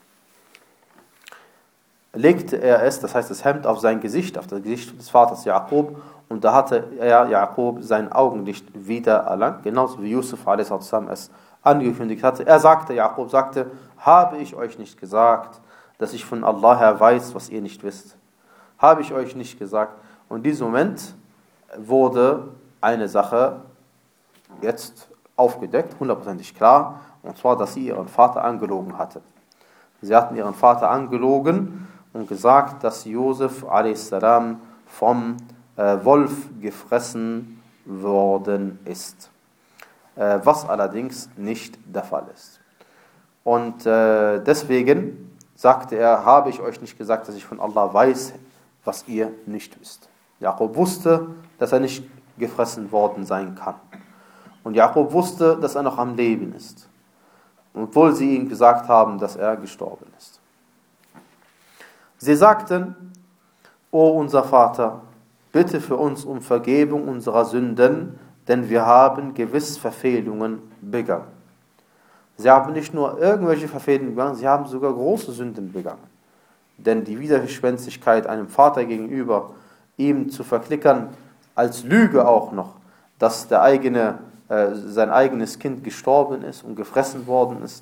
legte er es, das heißt das Hemd, auf sein Gesicht, auf das Gesicht des Vaters Jakob, und da hatte er, Jakob, sein Augenlicht wieder erlangt, genauso wie Yusuf a s. es angekündigt hatte. Er sagte, Jakob sagte, habe ich euch nicht gesagt, dass ich von Allah her weiß, was ihr nicht wisst? Habe ich euch nicht gesagt? Und in diesem Moment wurde eine Sache jetzt aufgedeckt, hundertprozentig klar, und zwar, dass sie ihren Vater angelogen hatte. Sie hatten ihren Vater angelogen und gesagt, dass Josef a s. vom äh, Wolf gefressen worden ist. Äh, was allerdings nicht der Fall ist. Und äh, deswegen sagte er, habe ich euch nicht gesagt, dass ich von Allah weiß, was ihr nicht wisst. Jakob wusste, dass er nicht gefressen worden sein kann. Und Jakob wusste, dass er noch am Leben ist. Obwohl sie ihm gesagt haben, dass er gestorben ist. Sie sagten, O unser Vater, bitte für uns um Vergebung unserer Sünden, denn wir haben gewiss Verfehlungen begangen. Sie haben nicht nur irgendwelche Verfehlungen begangen, sie haben sogar große Sünden begangen. Denn die Widerspenstigkeit einem Vater gegenüber, ihm zu verklickern, als Lüge auch noch, dass der eigene, äh, sein eigenes Kind gestorben ist und gefressen worden ist,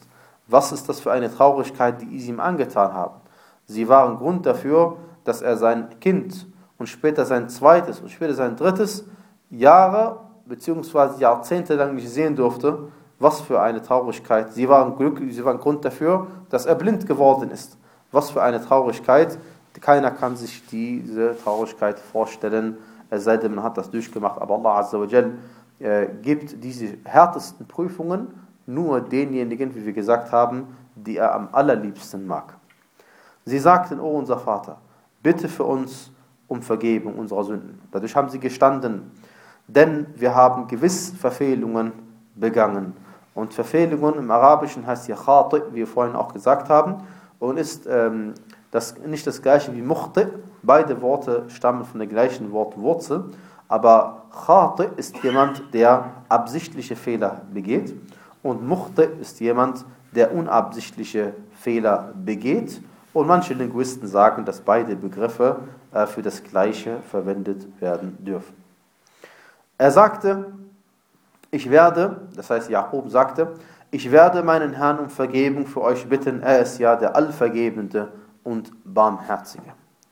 Was ist das für eine Traurigkeit, die sie ihm angetan haben? Sie waren Grund dafür, dass er sein Kind und später sein zweites und später sein drittes Jahre bzw. Jahrzehnte lang nicht sehen durfte. Was für eine Traurigkeit. Sie waren glücklich, sie waren Grund dafür, dass er blind geworden ist. Was für eine Traurigkeit. Keiner kann sich diese Traurigkeit vorstellen, es sei denn, man hat das durchgemacht. Aber Allah Azza wa Jal äh, gibt diese härtesten Prüfungen nur denjenigen, wie wir gesagt haben, die er am allerliebsten mag. Sie sagten, o unser Vater, bitte für uns um Vergebung unserer Sünden. Dadurch haben sie gestanden, denn wir haben gewiss Verfehlungen begangen. Und Verfehlungen im Arabischen heißt hier Khati, wie wir vorhin auch gesagt haben, und ist ähm, das, nicht das gleiche wie Mukhti. Beide Worte stammen von der gleichen Wortwurzel, aber Khati ist jemand, der absichtliche Fehler begeht, und Mukhti ist jemand, der unabsichtliche Fehler begeht. Und manche Linguisten sagen, dass beide Begriffe äh, für das Gleiche verwendet werden dürfen. Er sagte, ich werde, das heißt Jakob sagte, ich werde meinen Herrn um Vergebung für euch bitten, er ist ja der Allvergebende und Barmherzige.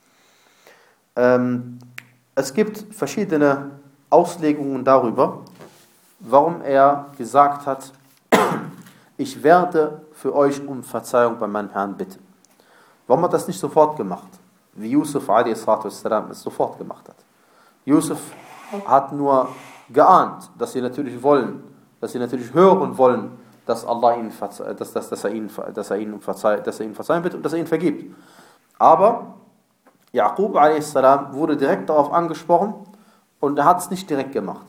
Ähm, es gibt verschiedene Auslegungen darüber, warum er gesagt hat, ich werde für euch um Verzeihung bei meinem Herrn bitten. Warum hat er das nicht sofort gemacht, wie Yusuf a.s. es sofort gemacht hat? Yusuf hat nur geahnt, dass sie natürlich wollen, dass sie natürlich hören wollen, dass Allah ihnen verze- dass, dass, dass er ihnen, dass er ihnen verzeiht, dass er ihnen verzeihen wird und dass er ihnen vergibt. Aber Jakob a.s. wurde direkt darauf angesprochen und er hat es nicht direkt gemacht,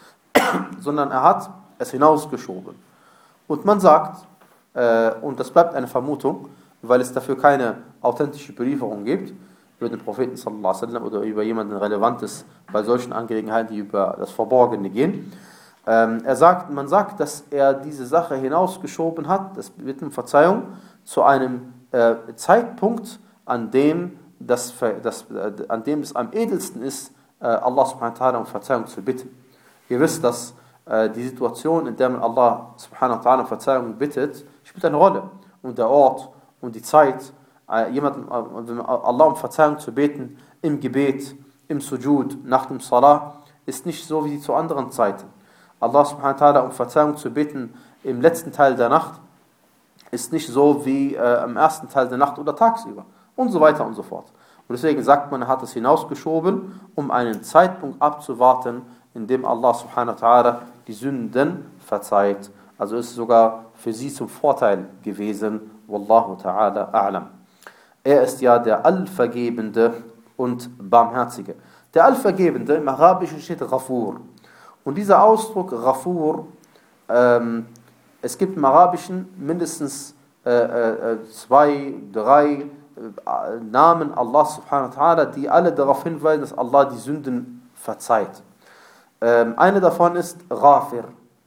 sondern er hat es hinausgeschoben. Und man sagt, äh, und das bleibt eine Vermutung, weil es dafür keine authentische Belieferung gibt, über den Propheten sallallahu alaihi wasallam oder über jemanden Relevantes bei solchen Angelegenheiten, die über das Verborgene gehen. Ähm, er sagt, man sagt, dass er diese Sache hinausgeschoben hat, das mit um Verzeihung, zu einem äh, Zeitpunkt, an dem, das, das, äh, an dem es am edelsten ist, äh, Allah subhanahu wa ta'ala um Verzeihung zu bitten. Ihr wisst, dass äh, die Situation, in der man Allah subhanahu wa ta'ala um Verzeihung bittet, spielt eine Rolle. Und der Ort und die Zeit, jemanden, Allah um Verzeihung zu beten, im Gebet, im Sujud, nach dem Salah, ist nicht so wie zu anderen Zeiten. Allah subhanahu wa ta'ala um Verzeihung zu bitten im letzten Teil der Nacht, ist nicht so wie äh, im ersten Teil der Nacht oder tagsüber. Und so weiter und so fort. Und deswegen sagt man, er hat es hinausgeschoben, um einen Zeitpunkt abzuwarten, in dem Allah subhanahu wa ta'ala die Sünden verzeiht. Also ist es sogar für sie zum Vorteil gewesen. Wallahu ta'ala a'lam. Er ist ja der Allvergebende und Barmherzige. Der Allvergebende, im Arabischen steht Ghafur. Und dieser Ausdruck Ghafur, ähm, es gibt im Arabischen mindestens äh, äh, zwei, drei äh, Namen Allah subhanahu wa ta'ala, die alle darauf hinweisen, dass Allah die Sünden verzeiht. Ähm, eine davon ist Ghafir.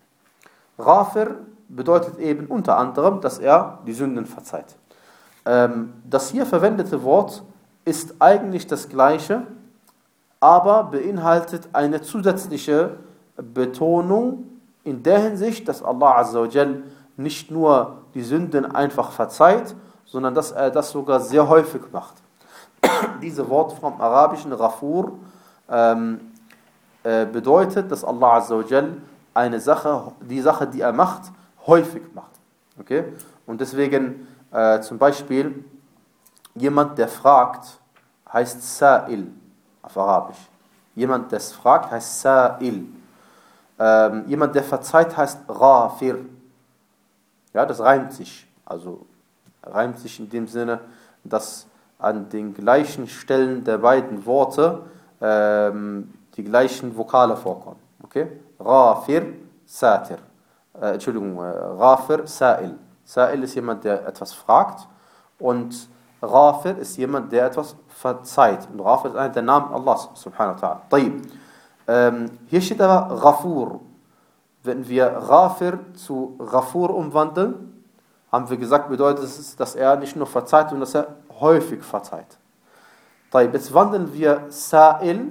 Ghafir bedeutet eben unter anderem, dass er die Sünden verzeiht. Das hier verwendete Wort ist eigentlich das gleiche, aber beinhaltet eine zusätzliche Betonung in der Hinsicht, dass Allah Azza wa Jal nicht nur die Sünden einfach verzeiht, sondern dass er das sogar sehr häufig macht. Diese Wortform arabischen Ghafur ähm, äh, bedeutet, dass Allah Azza wa Jal eine Sache, die Sache, die er macht, häufig macht. Okay? Und deswegen äh, zum Beispiel jemand, der fragt, heißt Sa'il auf Arabisch. Jemand, der fragt, heißt Sa'il. Ähm, jemand, der verzeiht, heißt Ghafir. Ja, das reimt sich. Also reimt sich in dem Sinne, dass an den gleichen Stellen der beiden Worte ähm, die gleichen Vokale vorkommen. Okay? Ghafir, Satir. Äh, Entschuldigung, äh, Ghafir, Sa'il. Sa'il ist jemand, der etwas fragt, und Ghafir ist jemand, der etwas verzeiht. Und Ghafir ist einer der Namen Allahs, subhanahu wa ta'ala. Ähm, hier steht aber Ghafur. Wenn wir Ghafir zu Ghafur umwandeln, haben wir gesagt, bedeutet es, dass er nicht nur verzeiht, sondern dass er häufig verzeiht. Jetzt wandeln wir Sa'il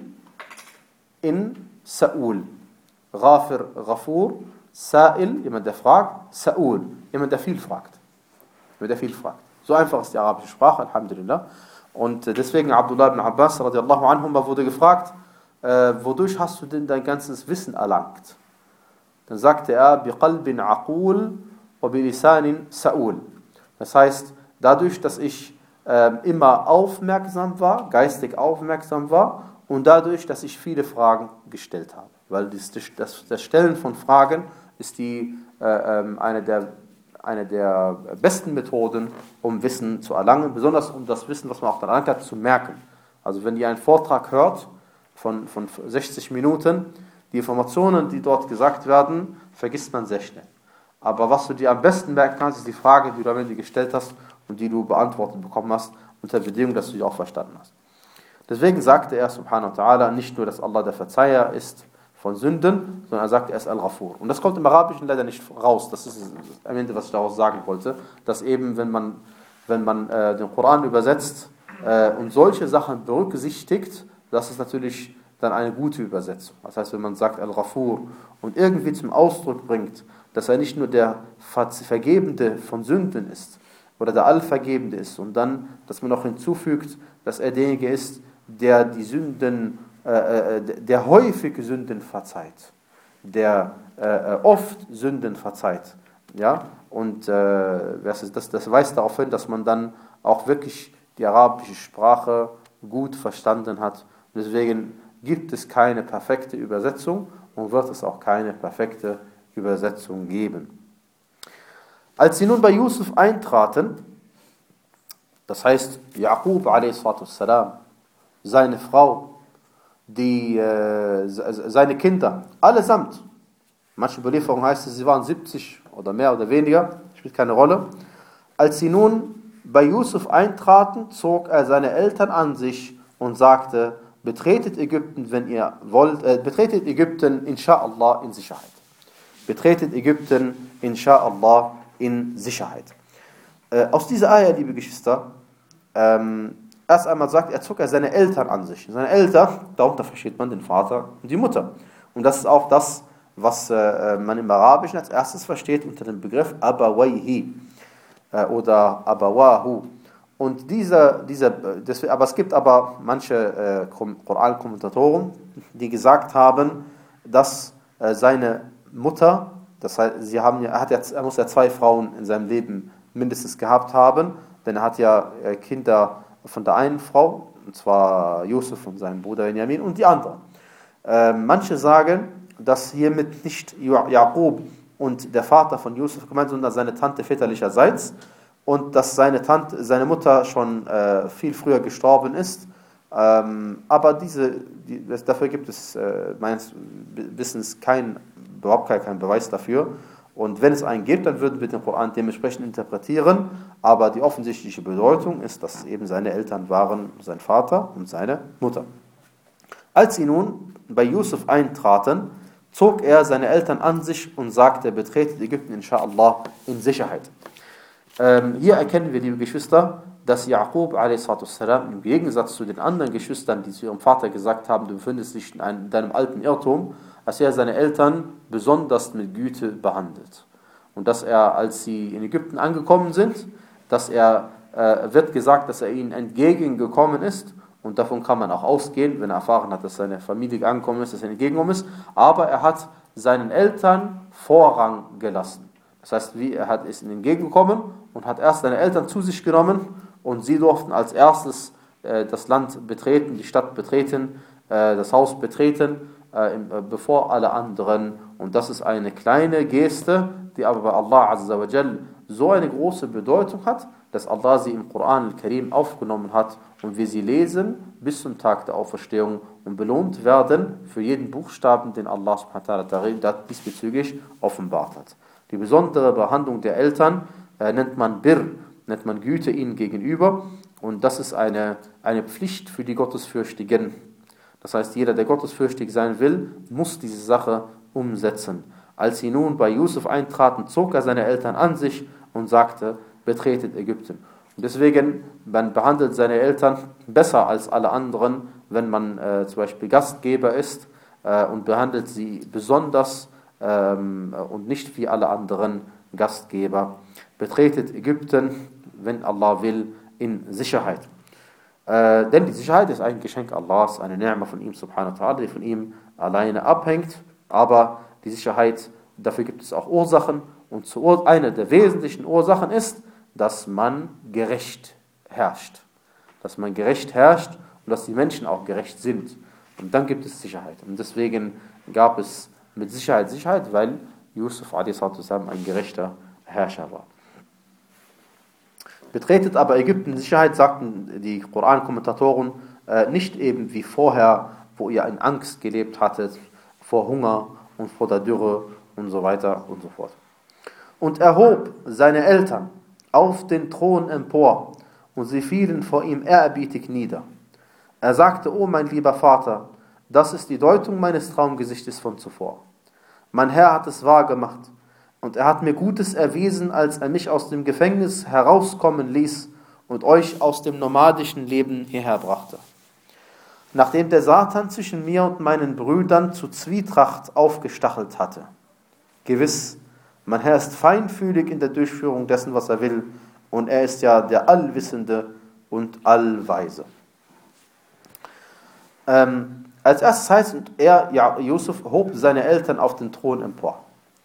in Sa'ul. Ghafir, Ghafur, Sa'il, jemand, der fragt, Sa'ul, jemand, der viel fragt. wenn der viel fragt. So einfach ist die arabische Sprache, Alhamdulillah. Und deswegen Abdullah ibn Abbas radiallahu anhuma wurde gefragt, äh, wodurch hast du denn dein ganzes Wissen erlangt? Dann sagte er, biqalbin aqul wa bilisanin sa'ul. Das heißt, dadurch, dass ich äh, immer aufmerksam war, geistig aufmerksam war und dadurch, dass ich viele Fragen gestellt habe. Weil das, das, das Stellen von Fragen ist die, äh, eine, der, eine der besten Methoden, um Wissen zu erlangen, besonders um das Wissen, was man auch dann erlangt hat, zu merken. Also wenn ihr einen Vortrag hört von, von sechzig Minuten, die Informationen, die dort gesagt werden, vergisst man sehr schnell. Aber was du dir am besten merken kannst, ist die Frage, die du am Ende gestellt hast und die du beantwortet bekommen hast, unter Bedingung, dass du sie auch verstanden hast. Deswegen sagte er, subhanahu wa ta'ala, nicht nur, dass Allah der Verzeiher ist von Sünden, sondern er sagt, er ist Al-Ghafur. Und das kommt im Arabischen leider nicht raus. Das ist am Ende, was ich daraus sagen wollte, dass eben, wenn man, wenn man äh, den Koran übersetzt äh, und solche Sachen berücksichtigt, das ist natürlich dann eine gute Übersetzung. Das heißt, wenn man sagt Al-Ghafur und irgendwie zum Ausdruck bringt, dass er nicht nur der Vergebende von Sünden ist oder der Allvergebende ist und dann, dass man noch hinzufügt, dass er derjenige ist, der die Sünden Äh, der häufig Sünden verzeiht, der äh, oft Sünden verzeiht, ja, und äh, das, das, das weist darauf hin, dass man dann auch wirklich die arabische Sprache gut verstanden hat. Deswegen gibt es keine perfekte Übersetzung und wird es auch keine perfekte Übersetzung geben. Als sie nun bei Yusuf eintraten, das heißt, Yaqub a s, seine Frau, die, äh, seine Kinder, allesamt, manche Überlieferungen heißt es, sie waren siebzig oder mehr oder weniger, spielt keine Rolle. Als sie nun bei Yusuf eintraten, zog er seine Eltern an sich und sagte, betretet Ägypten, wenn ihr wollt, äh, betretet Ägypten, inshallah, in Sicherheit. Betretet Ägypten, inshallah, in Sicherheit. Äh, aus dieser Ayah, liebe Geschwister, ähm, erst einmal sagt, er zog er seine Eltern an sich. Seine Eltern, darunter versteht man den Vater und die Mutter. Und das ist auch das, was äh, man im Arabischen als erstes versteht unter dem Begriff Abawayhi äh, oder Abawahu. Und dieser, dieser, das, aber es gibt aber manche äh, Koran-Kommentatoren, die gesagt haben, dass äh, seine Mutter, das heißt, sie haben, er, hat ja, er muss ja zwei Frauen in seinem Leben mindestens gehabt haben, denn er hat ja äh, Kinder von der einen Frau, und zwar Yusuf und seinem Bruder Benjamin, und die andere. Äh, manche sagen, dass hiermit nicht Jakob und der Vater von Yusuf gemeint sind, sondern seine Tante väterlicherseits, und dass seine Tante, seine Mutter schon äh, viel früher gestorben ist. Ähm, aber diese, die, das, dafür gibt es äh, meines Wissens kein, überhaupt keinen kein Beweis dafür. Und wenn es einen gibt, dann würden wir den Koran dementsprechend interpretieren. Aber die offensichtliche Bedeutung ist, dass es eben seine Eltern waren, sein Vater und seine Mutter. Als sie nun bei Yusuf eintraten, zog er seine Eltern an sich und sagte, betretet Ägypten inshallah in Sicherheit. Ähm, hier erkennen wir, liebe Geschwister, dass Jakob a s. im Gegensatz zu den anderen Geschwistern, die zu ihrem Vater gesagt haben, du befindest dich in, einem, in deinem alten Irrtum, dass er seine Eltern besonders mit Güte behandelt. Und dass er, als sie in Ägypten angekommen sind, dass er, äh, wird gesagt, dass er ihnen entgegengekommen ist. Und davon kann man auch ausgehen, wenn er erfahren hat, dass seine Familie angekommen ist, dass er entgegengekommen ist. Aber er hat seinen Eltern Vorrang gelassen. Das heißt, wie er hat, ist ihnen entgegengekommen und hat erst seine Eltern zu sich genommen und sie durften als erstes äh, das Land betreten, die Stadt betreten, äh, das Haus betreten, äh, bevor alle anderen. Und das ist eine kleine Geste, die aber bei Allah Azza wa Jal so eine große Bedeutung hat, dass Allah sie im Koran al-Karim aufgenommen hat und wir sie lesen bis zum Tag der Auferstehung und belohnt werden für jeden Buchstaben, den Allah subhanahu wa ta'ala diesbezüglich offenbart hat. Die besondere Behandlung der Eltern äh, nennt man Birr, nennt man Güte ihnen gegenüber, und das ist eine, eine Pflicht für die Gottesfürchtigen. Das heißt, jeder, der gottesfürchtig sein will, muss diese Sache umsetzen. Als sie nun bei Yusuf eintraten, zog er seine Eltern an sich und sagte, betretet Ägypten. Und deswegen, man behandelt seine Eltern besser als alle anderen, wenn man äh, zum Beispiel Gastgeber ist äh, und behandelt sie besonders ähm, und nicht wie alle anderen Gastgeber. betretet Ägypten, wenn Allah will, in Sicherheit. Äh, denn die Sicherheit ist ein Geschenk Allahs, eine Ni'ma von ihm, subhanahu wa ta'ala, die von ihm alleine abhängt. Aber die Sicherheit, dafür gibt es auch Ursachen. Und zu, eine der wesentlichen Ursachen ist, dass man gerecht herrscht. Dass man gerecht herrscht und dass die Menschen auch gerecht sind. Und dann gibt es Sicherheit. Und deswegen gab es mit Sicherheit Sicherheit, weil Yusuf a s. ein gerechter Herrscher war. Betretet aber Ägypten Sicherheit, sagten die Koran-Kommentatoren, äh, nicht eben wie vorher, wo ihr in Angst gelebt hattet, vor Hunger und vor der Dürre und so weiter und so fort. Und er hob seine Eltern auf den Thron empor, und sie fielen vor ihm ehrerbietig nieder. Er sagte: O mein lieber Vater, das ist die Deutung meines Traumgesichtes von zuvor. Mein Herr hat es wahr gemacht, und er hat mir Gutes erwiesen, als er mich aus dem Gefängnis herauskommen ließ und euch aus dem nomadischen Leben hierher brachte. Nachdem der Satan zwischen mir und meinen Brüdern zu Zwietracht aufgestachelt hatte. Gewiss, mein Herr ist feinfühlig in der Durchführung dessen, was er will, und er ist ja der Allwissende und Allweise. Ähm, als erstes heißt, er, ja, Yusuf, hob seine Eltern auf den Thron empor.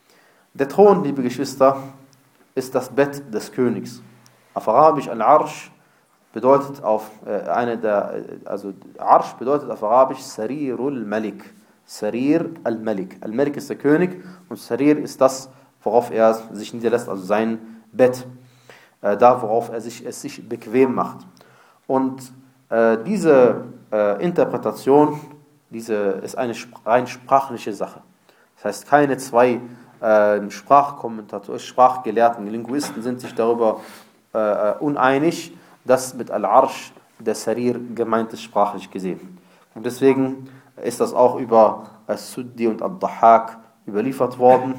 Der Thron, liebe Geschwister, ist das Bett des Königs. Auf Arabisch Al-Arsh bedeutet auf äh, eine der, also Arsh bedeutet auf Arabisch Sarirul Malik. Sarir al-Malik. Al-Malik ist der König und Sarir ist das, worauf er sich niederlässt, also sein Bett. Äh, da, worauf er sich, es sich bequem macht. Und äh, diese äh, Interpretation, diese ist eine rein sprachliche Sache. Das heißt, keine zwei äh, Sprachkommentatoren, Sprachgelehrten, Linguisten sind sich darüber äh, uneinig, dass mit Al-Arsh der Sarir gemeint ist, sprachlich gesehen. Und deswegen ist das auch über As-Suddi und Ad-Dahhak überliefert worden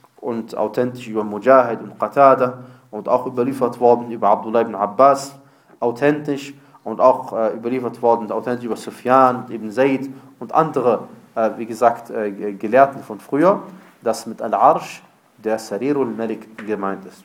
und authentisch über Mujahid und Qatada und auch überliefert worden über Abdullah ibn Abbas, authentisch und auch äh, überliefert worden, authentisch über Sufyan ibn Zayd und andere, äh, wie gesagt, äh, Gelehrten von früher, dass mit Al-Arsh der Sarirul Malik gemeint ist.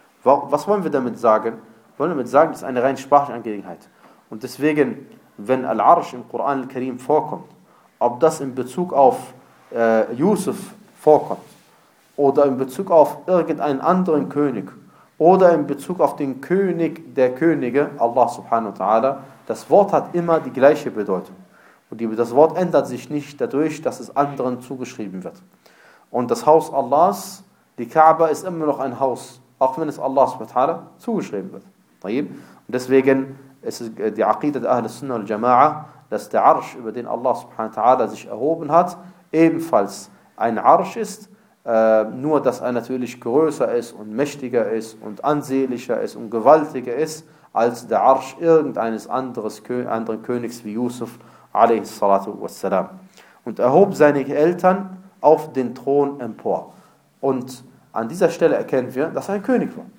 Was wollen wir damit sagen? Wir wollen damit sagen, das ist eine rein sprachliche Angelegenheit. Und deswegen, wenn Al-Arsh im Koran al-Karim vorkommt, ob das in Bezug auf äh, Yusuf vorkommt oder in Bezug auf irgendeinen anderen König oder in Bezug auf den König der Könige, Allah subhanahu wa ta'ala, das Wort hat immer die gleiche Bedeutung. Und die, das Wort ändert sich nicht dadurch, dass es anderen zugeschrieben wird. Und das Haus Allahs, die Kaaba, ist immer noch ein Haus, auch wenn es Allah subhanahu wa ta'ala zugeschrieben wird. Und deswegen ist es die Aqidah der Ahl Sunnah al-Jama'a, dass der Arsch, über den Allah subhanahu wa ta'ala sich erhoben hat, ebenfalls ein Arsch ist, äh, nur dass er natürlich größer ist und mächtiger ist und ansehnlicher ist und gewaltiger ist, als der Arsch irgendeines anderes, anderen Königs wie Yusuf alaihi salatu wassalam. Und erhob seine Eltern auf den Thron empor. Und an dieser Stelle erkennen wir, dass er ein König war.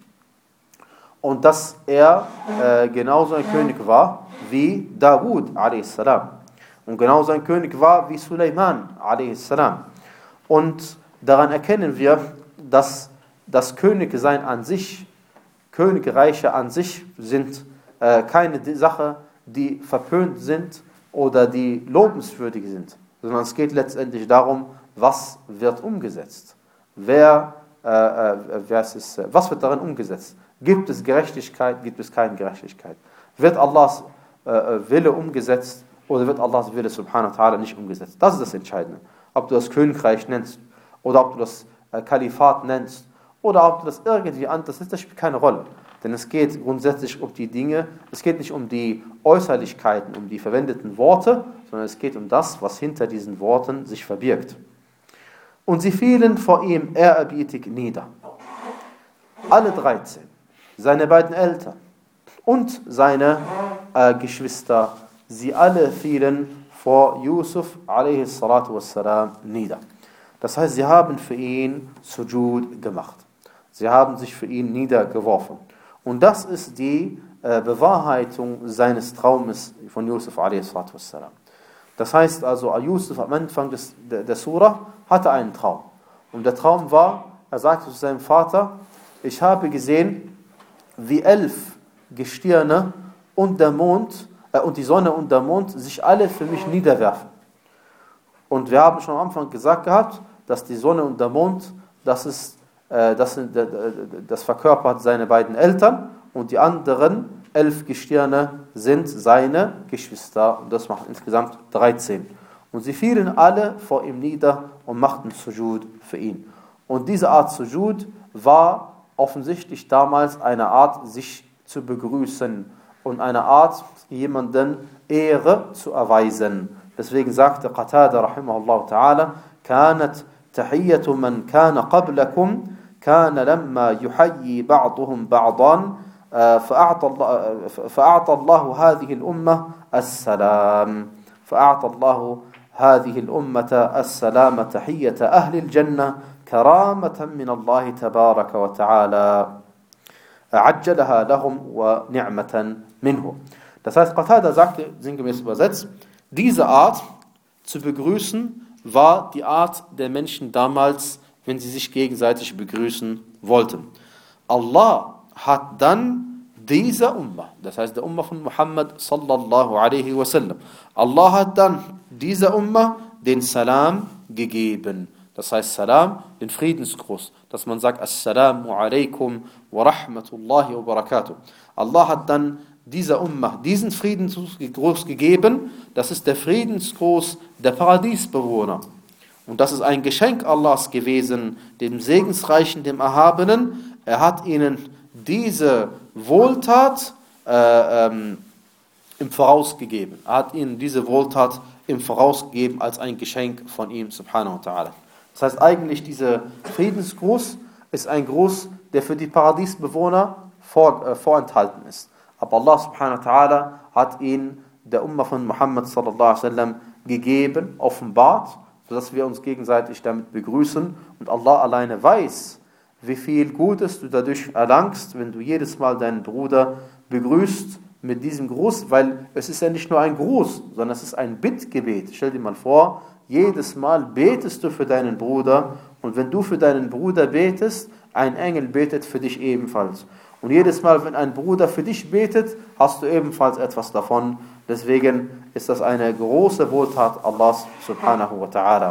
Und dass er äh, genauso ein König war wie Dawud alaihi salam. Und genauso ein König war wie Suleiman alaihi salam. Und daran erkennen wir, dass das Königsein an sich, Königreiche an sich sind äh, keine Sache, die verpönt sind oder die lobenswürdig sind. Sondern es geht letztendlich darum, was wird umgesetzt. Wer, äh, äh, wer ist, was wird darin umgesetzt? Gibt es Gerechtigkeit, gibt es keine Gerechtigkeit? Wird Allahs äh, Wille umgesetzt oder wird Allahs Wille subhanahu wa ta'ala nicht umgesetzt? Das ist das Entscheidende. Ob du das Königreich nennst oder ob du das äh, Kalifat nennst oder ob du das irgendwie anders nennst, das spielt keine Rolle. Denn es geht grundsätzlich um die Dinge, es geht nicht um die Äußerlichkeiten, um die verwendeten Worte, sondern es geht um das, was hinter diesen Worten sich verbirgt. Und sie fielen vor ihm ehrerbietig nieder. Alle dreizehn. Seine beiden Eltern und seine äh, Geschwister, sie alle fielen vor Yusuf alaihi salatu wassalam nieder. Das heißt, sie haben für ihn Sujud gemacht. Sie haben sich für ihn niedergeworfen. Und das ist die äh, Bewahrheitung seines Traumes von Yusuf alaihi salatu wassalam. Das heißt also, Yusuf am Anfang des, der, der Surah hatte einen Traum. Und der Traum war, er sagte zu seinem Vater, ich habe gesehen, wie elf Gestirne und der Mond äh, und die Sonne und der Mond sich alle für mich niederwerfen. Und wir haben schon am Anfang gesagt gehabt, dass die Sonne und der Mond, das ist, äh, das, das verkörpert seine beiden Eltern und die anderen elf Gestirne sind seine Geschwister und das macht insgesamt dreizehn. Und sie fielen alle vor ihm nieder und machten Sujud für ihn. Und diese Art Sujud war offensichtlich damals eine Art, sich zu begrüßen und eine Art, jemanden Ehre zu erweisen. Deswegen sagte Qatada rahimahullah ta'ala, كانت تحية من كان قبلكم كان لما يحيي بعضهم بعضا فأعطى الله فأعطى الله هذه الأمة السلام فأعطى الله هذه الأمة السلام تحية أهل الجنة كرامة من الله تبارك وتعالى عجلها لهم ونعمة منه. Das heißt, Qatada sagte, sinngemäß übersetzt, diese Art zu begrüßen war die Art der Menschen damals, wenn sie sich gegenseitig begrüßen wollten. Allah hat dann dieser Ummah, das heißt der Ummah von Muhammad sallallahu alaihi wasallam, Allah hat dann dieser Ummah den Salam gegeben. Das heißt Salam, den Friedensgruß, dass man sagt Assalamu alaikum wa rahmatullahi wa barakatuh. Allah hat dann dieser Ummah diesen Friedensgruß gegeben, das ist der Friedensgruß der Paradiesbewohner. Und das ist ein Geschenk Allahs gewesen, dem Segensreichen, dem Erhabenen. Er hat ihnen diese Wohltat äh, ähm, im Voraus gegeben. Er hat ihnen diese Wohltat im Voraus gegeben als ein Geschenk von ihm, subhanahu wa ta'ala. Das heißt eigentlich, dieser Friedensgruß ist ein Gruß, der für die Paradiesbewohner vor, äh, vorenthalten ist. Aber Allah subhanahu wa ta'ala hat ihn der Ummah von Muhammad sallallahu alaihi wasallam gegeben, offenbart, sodass wir uns gegenseitig damit begrüßen. Und Allah alleine weiß, wie viel Gutes du dadurch erlangst, wenn du jedes Mal deinen Bruder begrüßt mit diesem Gruß, weil es ist ja nicht nur ein Gruß, sondern es ist ein Bittgebet. Stell dir mal vor, jedes Mal betest du für deinen Bruder und wenn du für deinen Bruder betest, ein Engel betet für dich ebenfalls. Und jedes Mal, wenn ein Bruder für dich betet, hast du ebenfalls etwas davon. Deswegen ist das eine große Wohltat Allahs subhanahu wa ta'ala.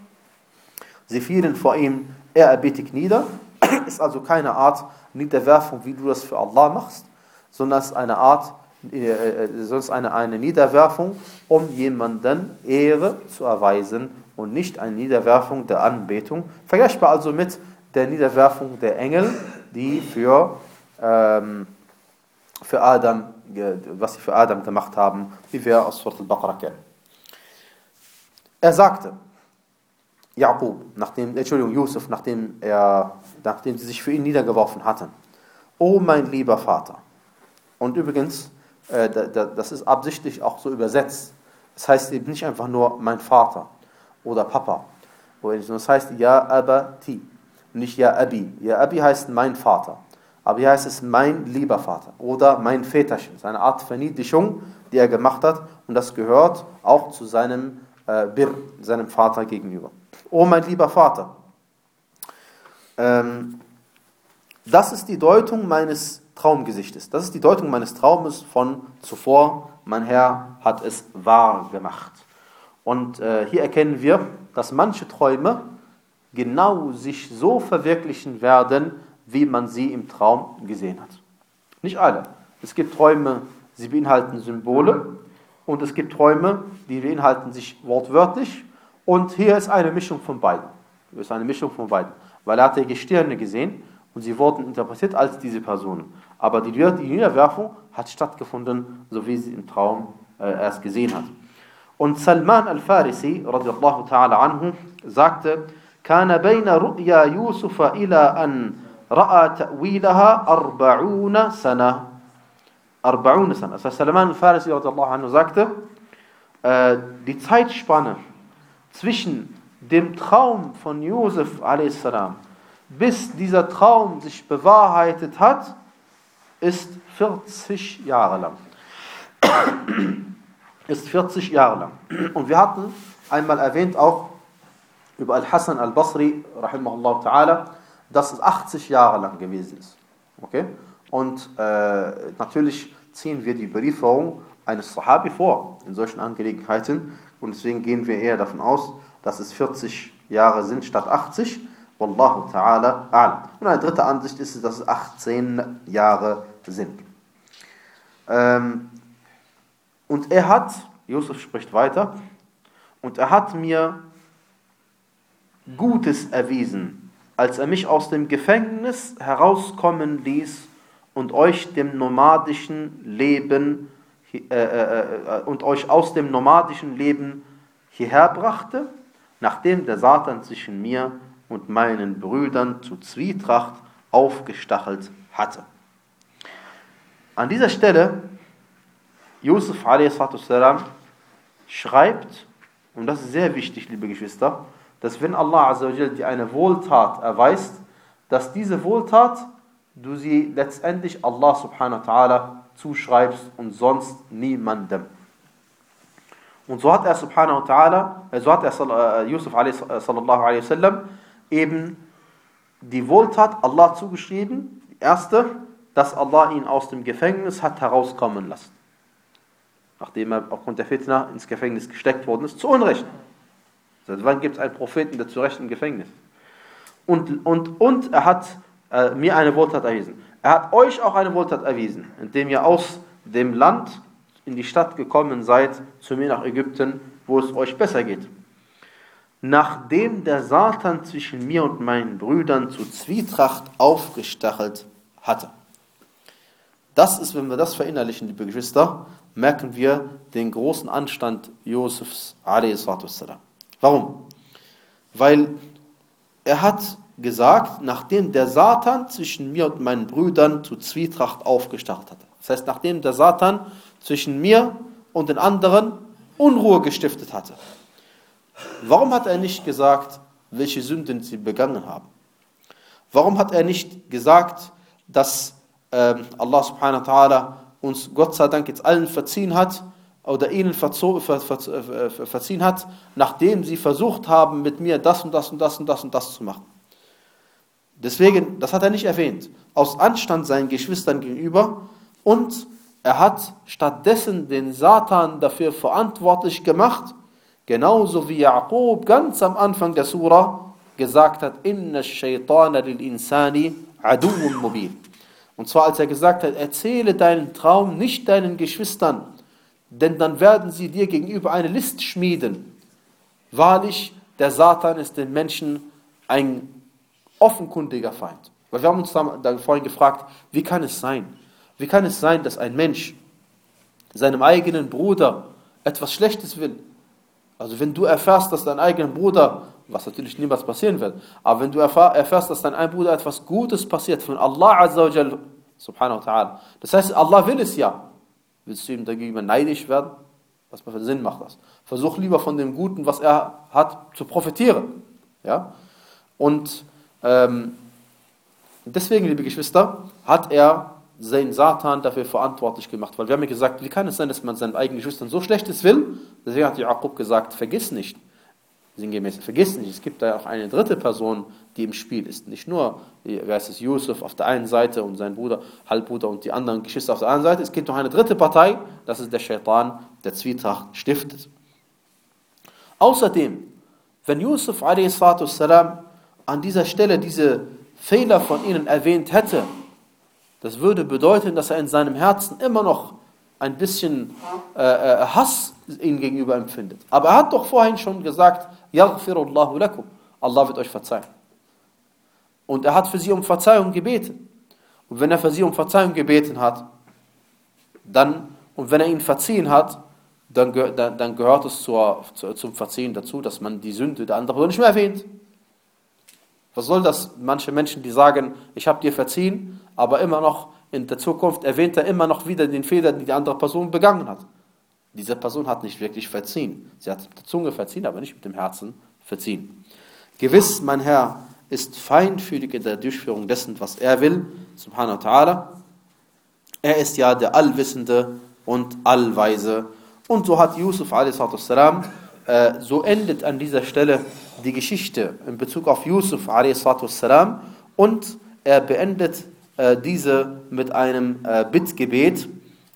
Sie fielen vor ihm ehrerbietig nieder. Ist also keine Art Niederwerfung, wie du das für Allah machst, sondern es ist eine Art, äh, sonst eine, eine Niederwerfung, um jemanden Ehre zu erweisen und nicht eine Niederwerfung der Anbetung. Vergleichbar also mit der Niederwerfung der Engel, die für, ähm, für Adam, was sie für Adam gemacht haben, wie wir aus Surat al-Baqarah kennen. Er sagte, Jaqub, nachdem, Entschuldigung, Yusuf, nachdem, er, nachdem sie sich für ihn niedergeworfen hatten, O mein lieber Vater. Und übrigens, äh, das ist absichtlich auch so übersetzt. Das heißt eben nicht einfach nur mein Vater oder Papa. Das heißt Ja Abati, nicht Ja Abi. Ja Abi heißt mein Vater. Aber hier heißt es mein lieber Vater oder mein Väterchen. Das ist eine Art Verniedlichung, die er gemacht hat. Und das gehört auch zu seinem äh, Bir, seinem Vater gegenüber. O mein lieber Vater. Ähm, das ist die Deutung meines Traumgesichtes. Das ist die Deutung meines Traumes von zuvor. Mein Herr hat es wahr gemacht. Und äh, hier erkennen wir, dass manche Träume genau sich so verwirklichen werden, wie man sie im Traum gesehen hat. Nicht alle. Es gibt Träume, sie beinhalten Symbole und es gibt Träume, die beinhalten sich wortwörtlich und hier ist eine Mischung von beiden. Hier ist eine Mischung von beiden. Weil er hat die Gestirne gesehen und sie wurden interpretiert als diese Personen. Aber die, die Niederwerfung hat stattgefunden, so wie sie im Traum äh, erst gesehen hat. Und Salman al-Farisi, radiallahu ta'ala anhu, sagte, كان بين رؤيا يوسف إلى أن رأى تأويلها أربعون سنة أربعون سنة. Das heißt, Salman al-Farisi radiallahu anhu sagte, äh, die Zeitspanne zwischen dem Traum von Josef a s. bis dieser Traum sich bewahrheitet hat, ist vierzig Jahre lang. ist vierzig Jahre lang. Und wir hatten einmal erwähnt auch über Al-Hasan al-Basri, rahimahullah ta'ala, dass es achtzig Jahre lang gewesen ist. Okay? Und äh, natürlich ziehen wir die Überlieferung eines Sahabi vor in solchen Angelegenheiten und deswegen gehen wir eher davon aus, dass es vierzig Jahre sind statt achtzig. Wallahu ta'ala a'lam. Und eine dritte Ansicht ist, dass es achtzehn Jahre sind. Ähm, und er hat, Yusuf spricht weiter, und er hat mir Gutes erwiesen, als er mich aus dem Gefängnis herauskommen ließ und euch dem nomadischen Leben äh, äh, und euch aus dem nomadischen Leben hierher brachte, nachdem der Satan zwischen mir und meinen Brüdern zu Zwietracht aufgestachelt hatte. An dieser Stelle, Yusuf a s. schreibt, und das ist sehr wichtig, liebe Geschwister, dass wenn Allah azza wa jalla dir eine Wohltat erweist, dass diese Wohltat du sie letztendlich Allah subhanahu wa ta'ala zuschreibst und sonst niemandem. Und so hat er subhanahu wa ta'ala, so hat er Yusuf sallallahu alaihi wasallam eben die Wohltat Allah zugeschrieben. Die erste, dass Allah ihn aus dem Gefängnis hat herauskommen lassen. Nachdem er aufgrund der Fitna ins Gefängnis gesteckt worden ist, zu Unrecht. Seit wann gibt es einen Propheten, der zu Recht im Gefängnis? Und, und, und er hat äh, mir eine Wohltat erwiesen. Er hat euch auch eine Wohltat erwiesen, indem ihr aus dem Land in die Stadt gekommen seid, zu mir nach Ägypten, wo es euch besser geht. Nachdem der Satan zwischen mir und meinen Brüdern zu Zwietracht aufgestachelt hatte. Das ist, wenn wir das verinnerlichen, liebe Geschwister, merken wir den großen Anstand Josefs a s. Warum? Weil er hat gesagt, nachdem der Satan zwischen mir und meinen Brüdern zu Zwietracht aufgestachelt hatte. Das heißt, nachdem der Satan zwischen mir und den anderen Unruhe gestiftet hatte. Warum hat er nicht gesagt, welche Sünden sie begangen haben? Warum hat er nicht gesagt, dass äh, Allah subhanahu wa ta'ala uns Gott sei Dank jetzt allen verziehen hat oder ihnen verzo- ver- ver- ver- verziehen hat, nachdem sie versucht haben, mit mir das und das und das und das und das zu machen? Deswegen, das hat er nicht erwähnt, aus Anstand seinen Geschwistern gegenüber, und er hat stattdessen den Satan dafür verantwortlich gemacht, genauso wie Jakob ganz am Anfang der Sura gesagt hat, Inna ash-shaytana lil insani aduwwun mubin. Und zwar als er gesagt hat, erzähle deinen Traum nicht deinen Geschwistern, denn dann werden sie dir gegenüber eine List schmieden. Wahrlich, der Satan ist den Menschen ein offenkundiger Feind. Weil wir haben uns da vorhin gefragt, wie kann es sein? Wie kann es sein, dass ein Mensch seinem eigenen Bruder etwas Schlechtes will? Also wenn du erfährst, dass dein eigener Bruder, was natürlich niemals passieren wird, aber wenn du erfährst, dass dein eigener Bruder etwas Gutes passiert von Allah azza wa jalla, subhanahu wa ta'ala, das heißt, Allah will es ja. Willst du ihm gegenüber neidisch werden? Was für Sinn macht das? Versuch lieber von dem Guten, was er hat, zu profitieren. Ja? Und ähm, deswegen, liebe Geschwister, hat er seinen Satan dafür verantwortlich gemacht. Weil wir haben ja gesagt, wie kann es sein, dass man seinen eigenen Geschwistern so Schlechtes will? Deswegen hat Jakob gesagt, vergiss nicht. Sinngemäß, vergiss nicht, es gibt da auch eine dritte Person, die im Spiel ist. Nicht nur, wie heißt es, Yusuf auf der einen Seite und sein Bruder, Halbbruder und die anderen Geschwister auf der anderen Seite. Es gibt noch eine dritte Partei, das ist der Shaitan, der Zwietracht stiftet. Außerdem, wenn Yusuf a s. an dieser Stelle diese Fehler von ihnen erwähnt hätte, das würde bedeuten, dass er in seinem Herzen immer noch ein bisschen äh, Hass ihnen gegenüber empfindet. Aber er hat doch vorhin schon gesagt, Yaghfirullahu lakum, Allah wird euch verzeihen. Und er hat für sie um Verzeihung gebeten. Und wenn er für sie um Verzeihung gebeten hat, dann, und wenn er ihnen verziehen hat, dann, dann, dann gehört es zur, zu, zum Verziehen dazu, dass man die Sünde der anderen nicht mehr erwähnt. Was soll das? Manche Menschen, die sagen, ich habe dir verziehen, aber immer noch in der Zukunft erwähnt er immer noch wieder den Fehler, den die andere Person begangen hat. Diese Person hat nicht wirklich verziehen. Sie hat mit der Zunge verziehen, aber nicht mit dem Herzen verziehen. Gewiss, mein Herr ist feinfühlig in der Durchführung dessen, was er will, subhanahu wa ta'ala. Er ist ja der Allwissende und Allweise. Und so hat Yusuf a s. äh, so endet an dieser Stelle die Geschichte in Bezug auf Yusuf a s. Und er beendet äh, diese mit einem äh, Bittgebet,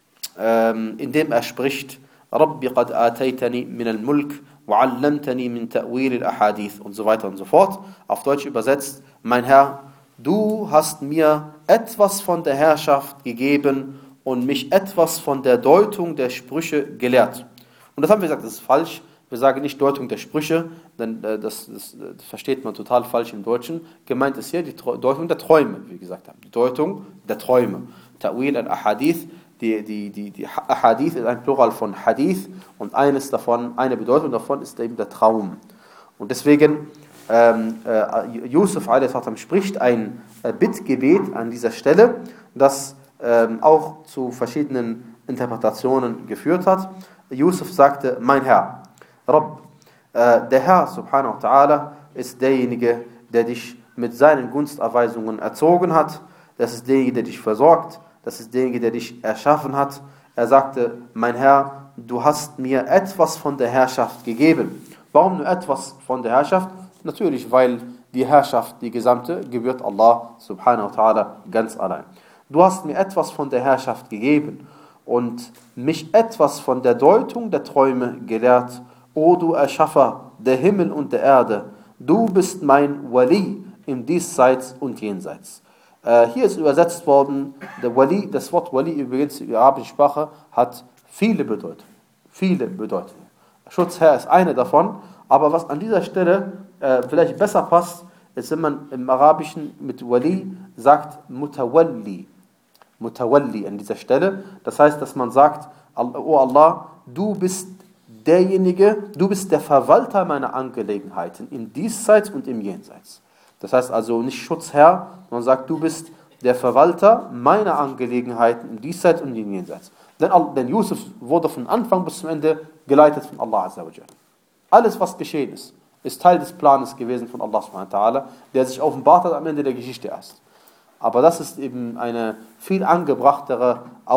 ähm, in dem er spricht, Rabbi qad ataytani min al-mulk wa'allamtani min ta'wil al-ahadith und so weiter und so fort. Auf Deutsch übersetzt, mein Herr, du hast mir etwas von der Herrschaft gegeben und mich etwas von der Deutung der Sprüche gelehrt. Und das haben wir gesagt, das ist falsch. Wir sagen nicht Deutung der Sprüche, denn äh, das, das, das versteht man total falsch im Deutschen. Gemeint ist hier die Tro- Deutung der Träume, wie gesagt haben. Die Deutung der Träume. Ta'wil al-Ahadith. Die, die, die, die Ahadith ist ein Plural von Hadith und eines davon, eine Bedeutung davon ist eben der Traum. Und deswegen, ähm, äh, Yusuf a s. spricht ein äh, Bittgebet an dieser Stelle, das ähm, auch zu verschiedenen Interpretationen geführt hat. Yusuf sagte, mein Herr, Rabb, äh, der Herr subhanahu wa ta'ala ist derjenige, der dich mit seinen Gunsterweisungen erzogen hat, das ist derjenige, der dich versorgt, das ist derjenige, der dich erschaffen hat. Er sagte, mein Herr, du hast mir etwas von der Herrschaft gegeben. Warum nur etwas von der Herrschaft? Natürlich, weil die Herrschaft, die gesamte, gebührt Allah subhanahu wa ta'ala ganz allein. Du hast mir etwas von der Herrschaft gegeben und mich etwas von der Deutung der Träume gelehrt. O du Erschaffer der Himmel und der Erde, du bist mein Wali im Diesseits und Jenseits. Äh, hier ist übersetzt worden, der Wali, das Wort Wali übrigens in der arabischen Sprache hat viele Bedeutungen. Viele Bedeutungen. Schutzherr ist eine davon, aber was an dieser Stelle äh, vielleicht besser passt, ist, wenn man im Arabischen mit Wali sagt Mutawalli. Mutawalli an dieser Stelle. Das heißt, dass man sagt, O Allah, du bist derjenige, du bist der Verwalter meiner Angelegenheiten im Diesseits und im Jenseits. Das heißt also nicht Schutzherr, sondern sagt, du bist der Verwalter meiner Angelegenheiten im Diesseits und im Jenseits. Denn, denn Yusuf wurde von Anfang bis zum Ende geleitet von Allah Azza wa Jalla. Alles, was geschehen ist, ist Teil des Planes gewesen von Allah subhanahu wa ta'ala, der sich offenbart hat am Ende der Geschichte erst. Aber das ist eben eine viel angebrachtere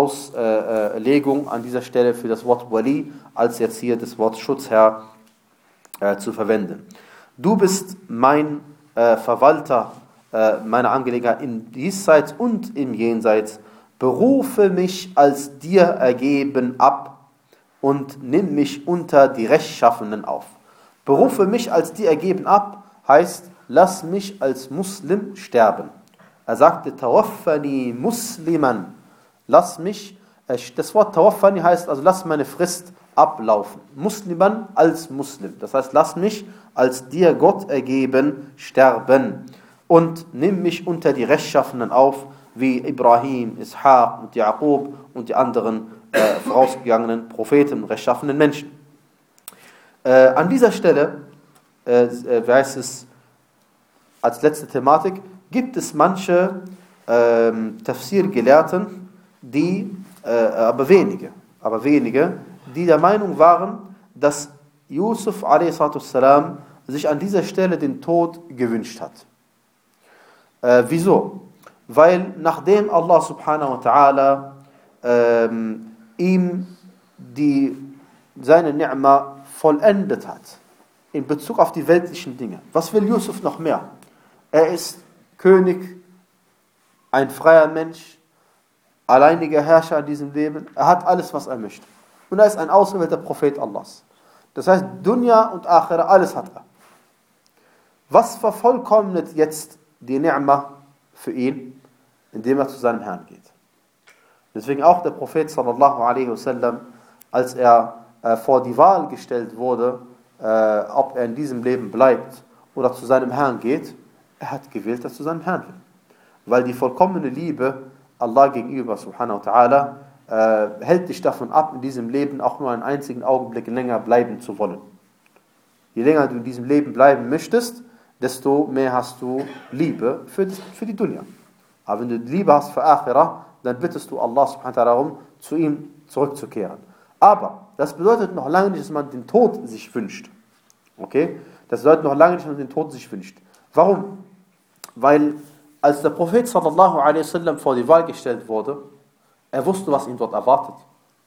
Auslegung an dieser Stelle für das Wort Wali, als jetzt hier das Wort Schutzherr äh, zu verwenden. Du bist mein äh, Verwalter äh, meiner Angelegenheit im Diesseits und im Jenseits. Berufe mich als dir ergeben ab und nimm mich unter die Rechtschaffenen auf. Berufe mich als dir ergeben ab heißt, lass mich als Muslim sterben. Er sagte, Tawaffani Musliman, lass mich, das Wort Tawaffani heißt also, lass meine Frist ablaufen. Musliman als Muslim, das heißt, lass mich als dir Gott ergeben sterben und nimm mich unter die Rechtschaffenen auf, wie Ibrahim, Ishaq und Jaqub und die anderen äh, vorausgegangenen Propheten und rechtschaffenen Menschen. Äh, an dieser Stelle, äh, heißt es als letzte Thematik, gibt es manche ähm, Tafsir-Gelehrten, die, äh, aber wenige, aber wenige, die der Meinung waren, dass Yusuf a s. sich an dieser Stelle den Tod gewünscht hat. Äh, wieso? Weil nachdem Allah subhanahu wa ta'ala ähm, ihm die, seine Ni'ma vollendet hat, in Bezug auf die weltlichen Dinge, was will Yusuf noch mehr? Er ist König, ein freier Mensch, alleiniger Herrscher in diesem Leben. Er hat alles, was er möchte. Und er ist ein auserwählter Prophet Allahs. Das heißt, Dunya und Akhira, alles hat er. Was vervollkommnet jetzt die Ni'ma für ihn, indem er zu seinem Herrn geht? Deswegen auch der Prophet sallallahu alaihi wasallam, als er äh, vor die Wahl gestellt wurde, äh, ob er in diesem Leben bleibt oder zu seinem Herrn geht, er hat gewählt, dass er zu seinem Herrn will. Weil die vollkommene Liebe Allah gegenüber, subhanahu wa ta'ala, äh, hält dich davon ab, in diesem Leben auch nur einen einzigen Augenblick länger bleiben zu wollen. Je länger du in diesem Leben bleiben möchtest, desto mehr hast du Liebe für die, für die Dunya. Aber wenn du Liebe hast für Akhirah, dann bittest du Allah subhanahu wa ta'ala darum, zu ihm zurückzukehren. Aber das bedeutet noch lange nicht, dass man den Tod sich wünscht. Okay? Das bedeutet noch lange nicht, dass man den Tod sich wünscht. Warum? Weil als der Prophet sallallahu alaihi wasallam vor die Wahl gestellt wurde, er wusste, was ihn dort erwartet.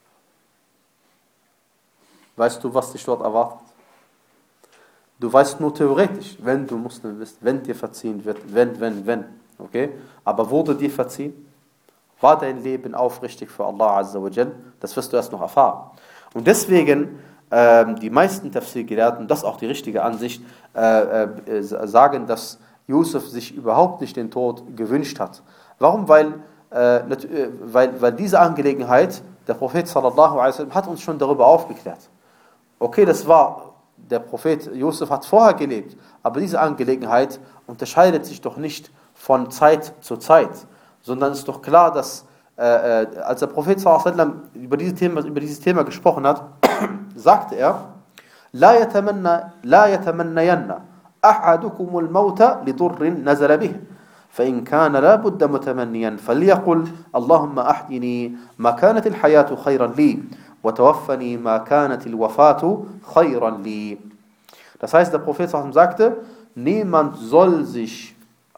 Weißt du, was dich dort erwartet? Du weißt nur theoretisch, wenn du Muslim bist, wenn dir verziehen wird, wenn, wenn, wenn. Okay? Aber wurde dir verziehen? War dein Leben aufrichtig für Allah Azza wa Jal? Das wirst du erst noch erfahren. Und deswegen, ähm, die meisten Tafsir-Gelehrten, das ist auch die richtige Ansicht, äh, äh, sagen, dass Yusuf sich überhaupt nicht den Tod gewünscht hat. Warum? Weil, äh, weil, weil diese Angelegenheit, der Prophet sallallahu alaihi wasallam hat uns schon darüber aufgeklärt. Okay, das war, der Prophet Yusuf hat vorher gelebt, aber diese Angelegenheit unterscheidet sich doch nicht von Zeit zu Zeit, sondern es ist doch klar, dass äh, als der Prophet sallallahu alaihi wasallam über dieses Thema, über dieses Thema gesprochen hat, sagte er, لا يتمنى لا يتمنين أحدكم الموت لضر نزل به فإن كان لا بد متمنيا فليقل اللهم أحيني ما كانت الحياة خيرا لي وتوفني ما كانت الوفاة خيرا لي. Das heißt, der Prophet sagte, niemand soll sich,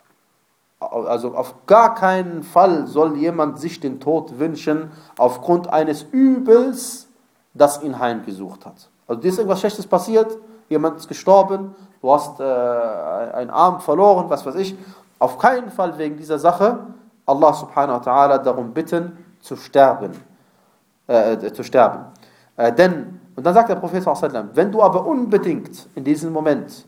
also auf gar keinen Fall soll jemand sich den Tod wünschen aufgrund eines Übels, das ihn heimgesucht hat. Also dir ist irgendwas Schlechtes passiert, jemand ist gestorben, du hast äh, einen Arm verloren, was weiß ich. Auf keinen Fall wegen dieser Sache Allah subhanahu wa ta'ala darum bitten, zu sterben. Äh, zu sterben. Äh, denn, und dann sagt der Prophet sallallahu alaihi wasallam, wenn du aber unbedingt in diesem Moment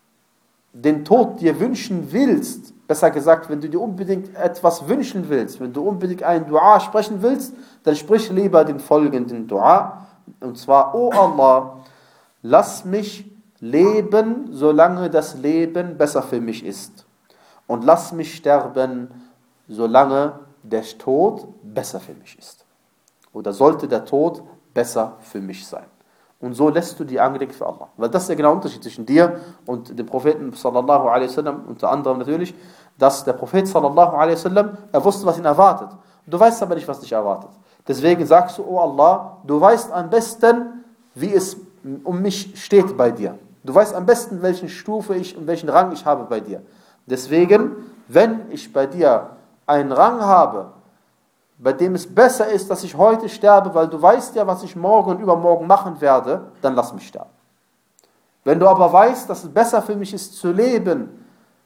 den Tod dir wünschen willst, besser gesagt, wenn du dir unbedingt etwas wünschen willst, wenn du unbedingt einen Dua sprechen willst, dann sprich lieber den folgenden Dua, und zwar, O Allah, lass mich leben, solange das Leben besser für mich ist. Und lass mich sterben, solange der Tod besser für mich ist. Oder sollte der Tod besser für mich sein. Und so lässt du die Angelegenheit für Allah. Weil das ist der genaue Unterschied zwischen dir und dem Propheten sallallahu alaihi wasallam, unter anderem natürlich, dass der Prophet sallallahu alaihi wasallam, er wusste, was ihn erwartet. Du weißt aber nicht, was dich erwartet. Deswegen sagst du, oh Allah, du weißt am besten, wie es um mich steht bei dir. Du weißt am besten, welchen Stufe ich und welchen Rang ich habe bei dir. Deswegen, wenn ich bei dir einen Rang habe, bei dem es besser ist, dass ich heute sterbe, weil du weißt ja, was ich morgen und übermorgen machen werde, dann lass mich sterben. Wenn du aber weißt, dass es besser für mich ist zu leben,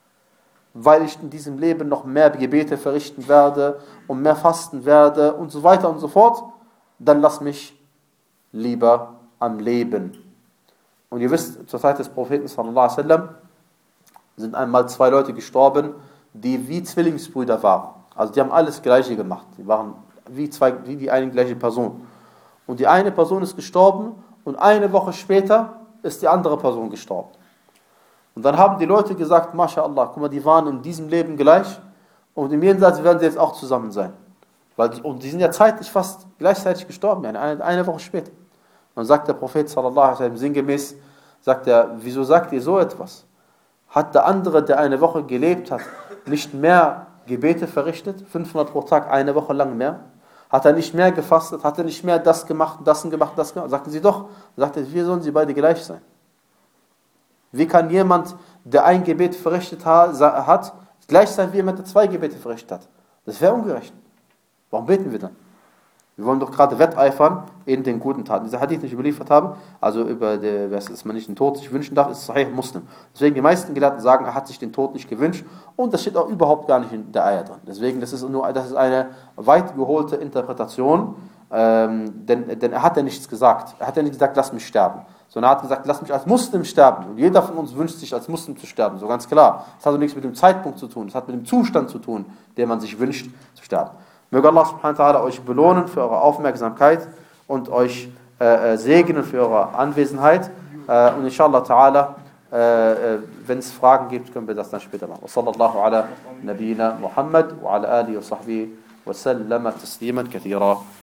weil ich in diesem Leben noch mehr Gebete verrichten werde und mehr fasten werde und so weiter und so fort, dann lass mich lieber am Leben. Und ihr wisst, zur Zeit des Propheten sallallahu alaihi wasallam sind einmal zwei Leute gestorben, die wie Zwillingsbrüder waren. Also die haben alles Gleiche gemacht. Die waren wie, zwei, wie die eine gleiche Person. Und die eine Person ist gestorben und eine Woche später ist die andere Person gestorben. Und dann haben die Leute gesagt, MashaAllah, guck mal, die waren in diesem Leben gleich und im Jenseits werden sie jetzt auch zusammen sein. Weil die, und die sind ja zeitlich fast gleichzeitig gestorben, eine, eine Woche später. Und dann sagt der Prophet sallallahu alaihi wasallam sinngemäß, sagt er, wieso sagt ihr so etwas? Hat der andere, der eine Woche gelebt hat, nicht mehr Gebete verrichtet, fünfhundert pro Tag, eine Woche lang mehr? Hat er nicht mehr gefastet? Hat er nicht mehr das gemacht, das gemacht, das gemacht? Sagten sie doch. Sagte, wie sollen sie beide gleich sein? Wie kann jemand, der ein Gebet verrichtet hat, gleich sein wie jemand, der zwei Gebete verrichtet hat? Das wäre ungerecht. Warum beten wir dann? Wir wollen doch gerade wetteifern in den guten Taten. Dieser Hadith, den ich überliefert habe, also über die, dass man nicht den Tod sich wünschen darf, ist Sahih Muslim. Deswegen die meisten Gelehrten sagen, er hat sich den Tod nicht gewünscht und das steht auch überhaupt gar nicht in der Eier drin. Deswegen, das ist nur, das ist eine weit geholte Interpretation, ähm, denn, denn er hat ja nichts gesagt. Er hat ja nicht gesagt, lass mich sterben, sondern er hat gesagt, lass mich als Muslim sterben. Und jeder von uns wünscht sich als Muslim zu sterben, so ganz klar. Das hat also nichts mit dem Zeitpunkt zu tun, das hat mit dem Zustand zu tun, den man sich wünscht zu sterben. Möge Allah subhanahu wa ta'ala euch belohnen für eure Aufmerksamkeit und euch äh, segnen für eure Anwesenheit. Äh, und inshallah ta'ala, äh, äh, wenn es Fragen gibt, können wir das dann später machen. Wa sallallahu ala nabiyina Muhammad wa ala alihi wa sahbihi wa sallama tasliman kathira.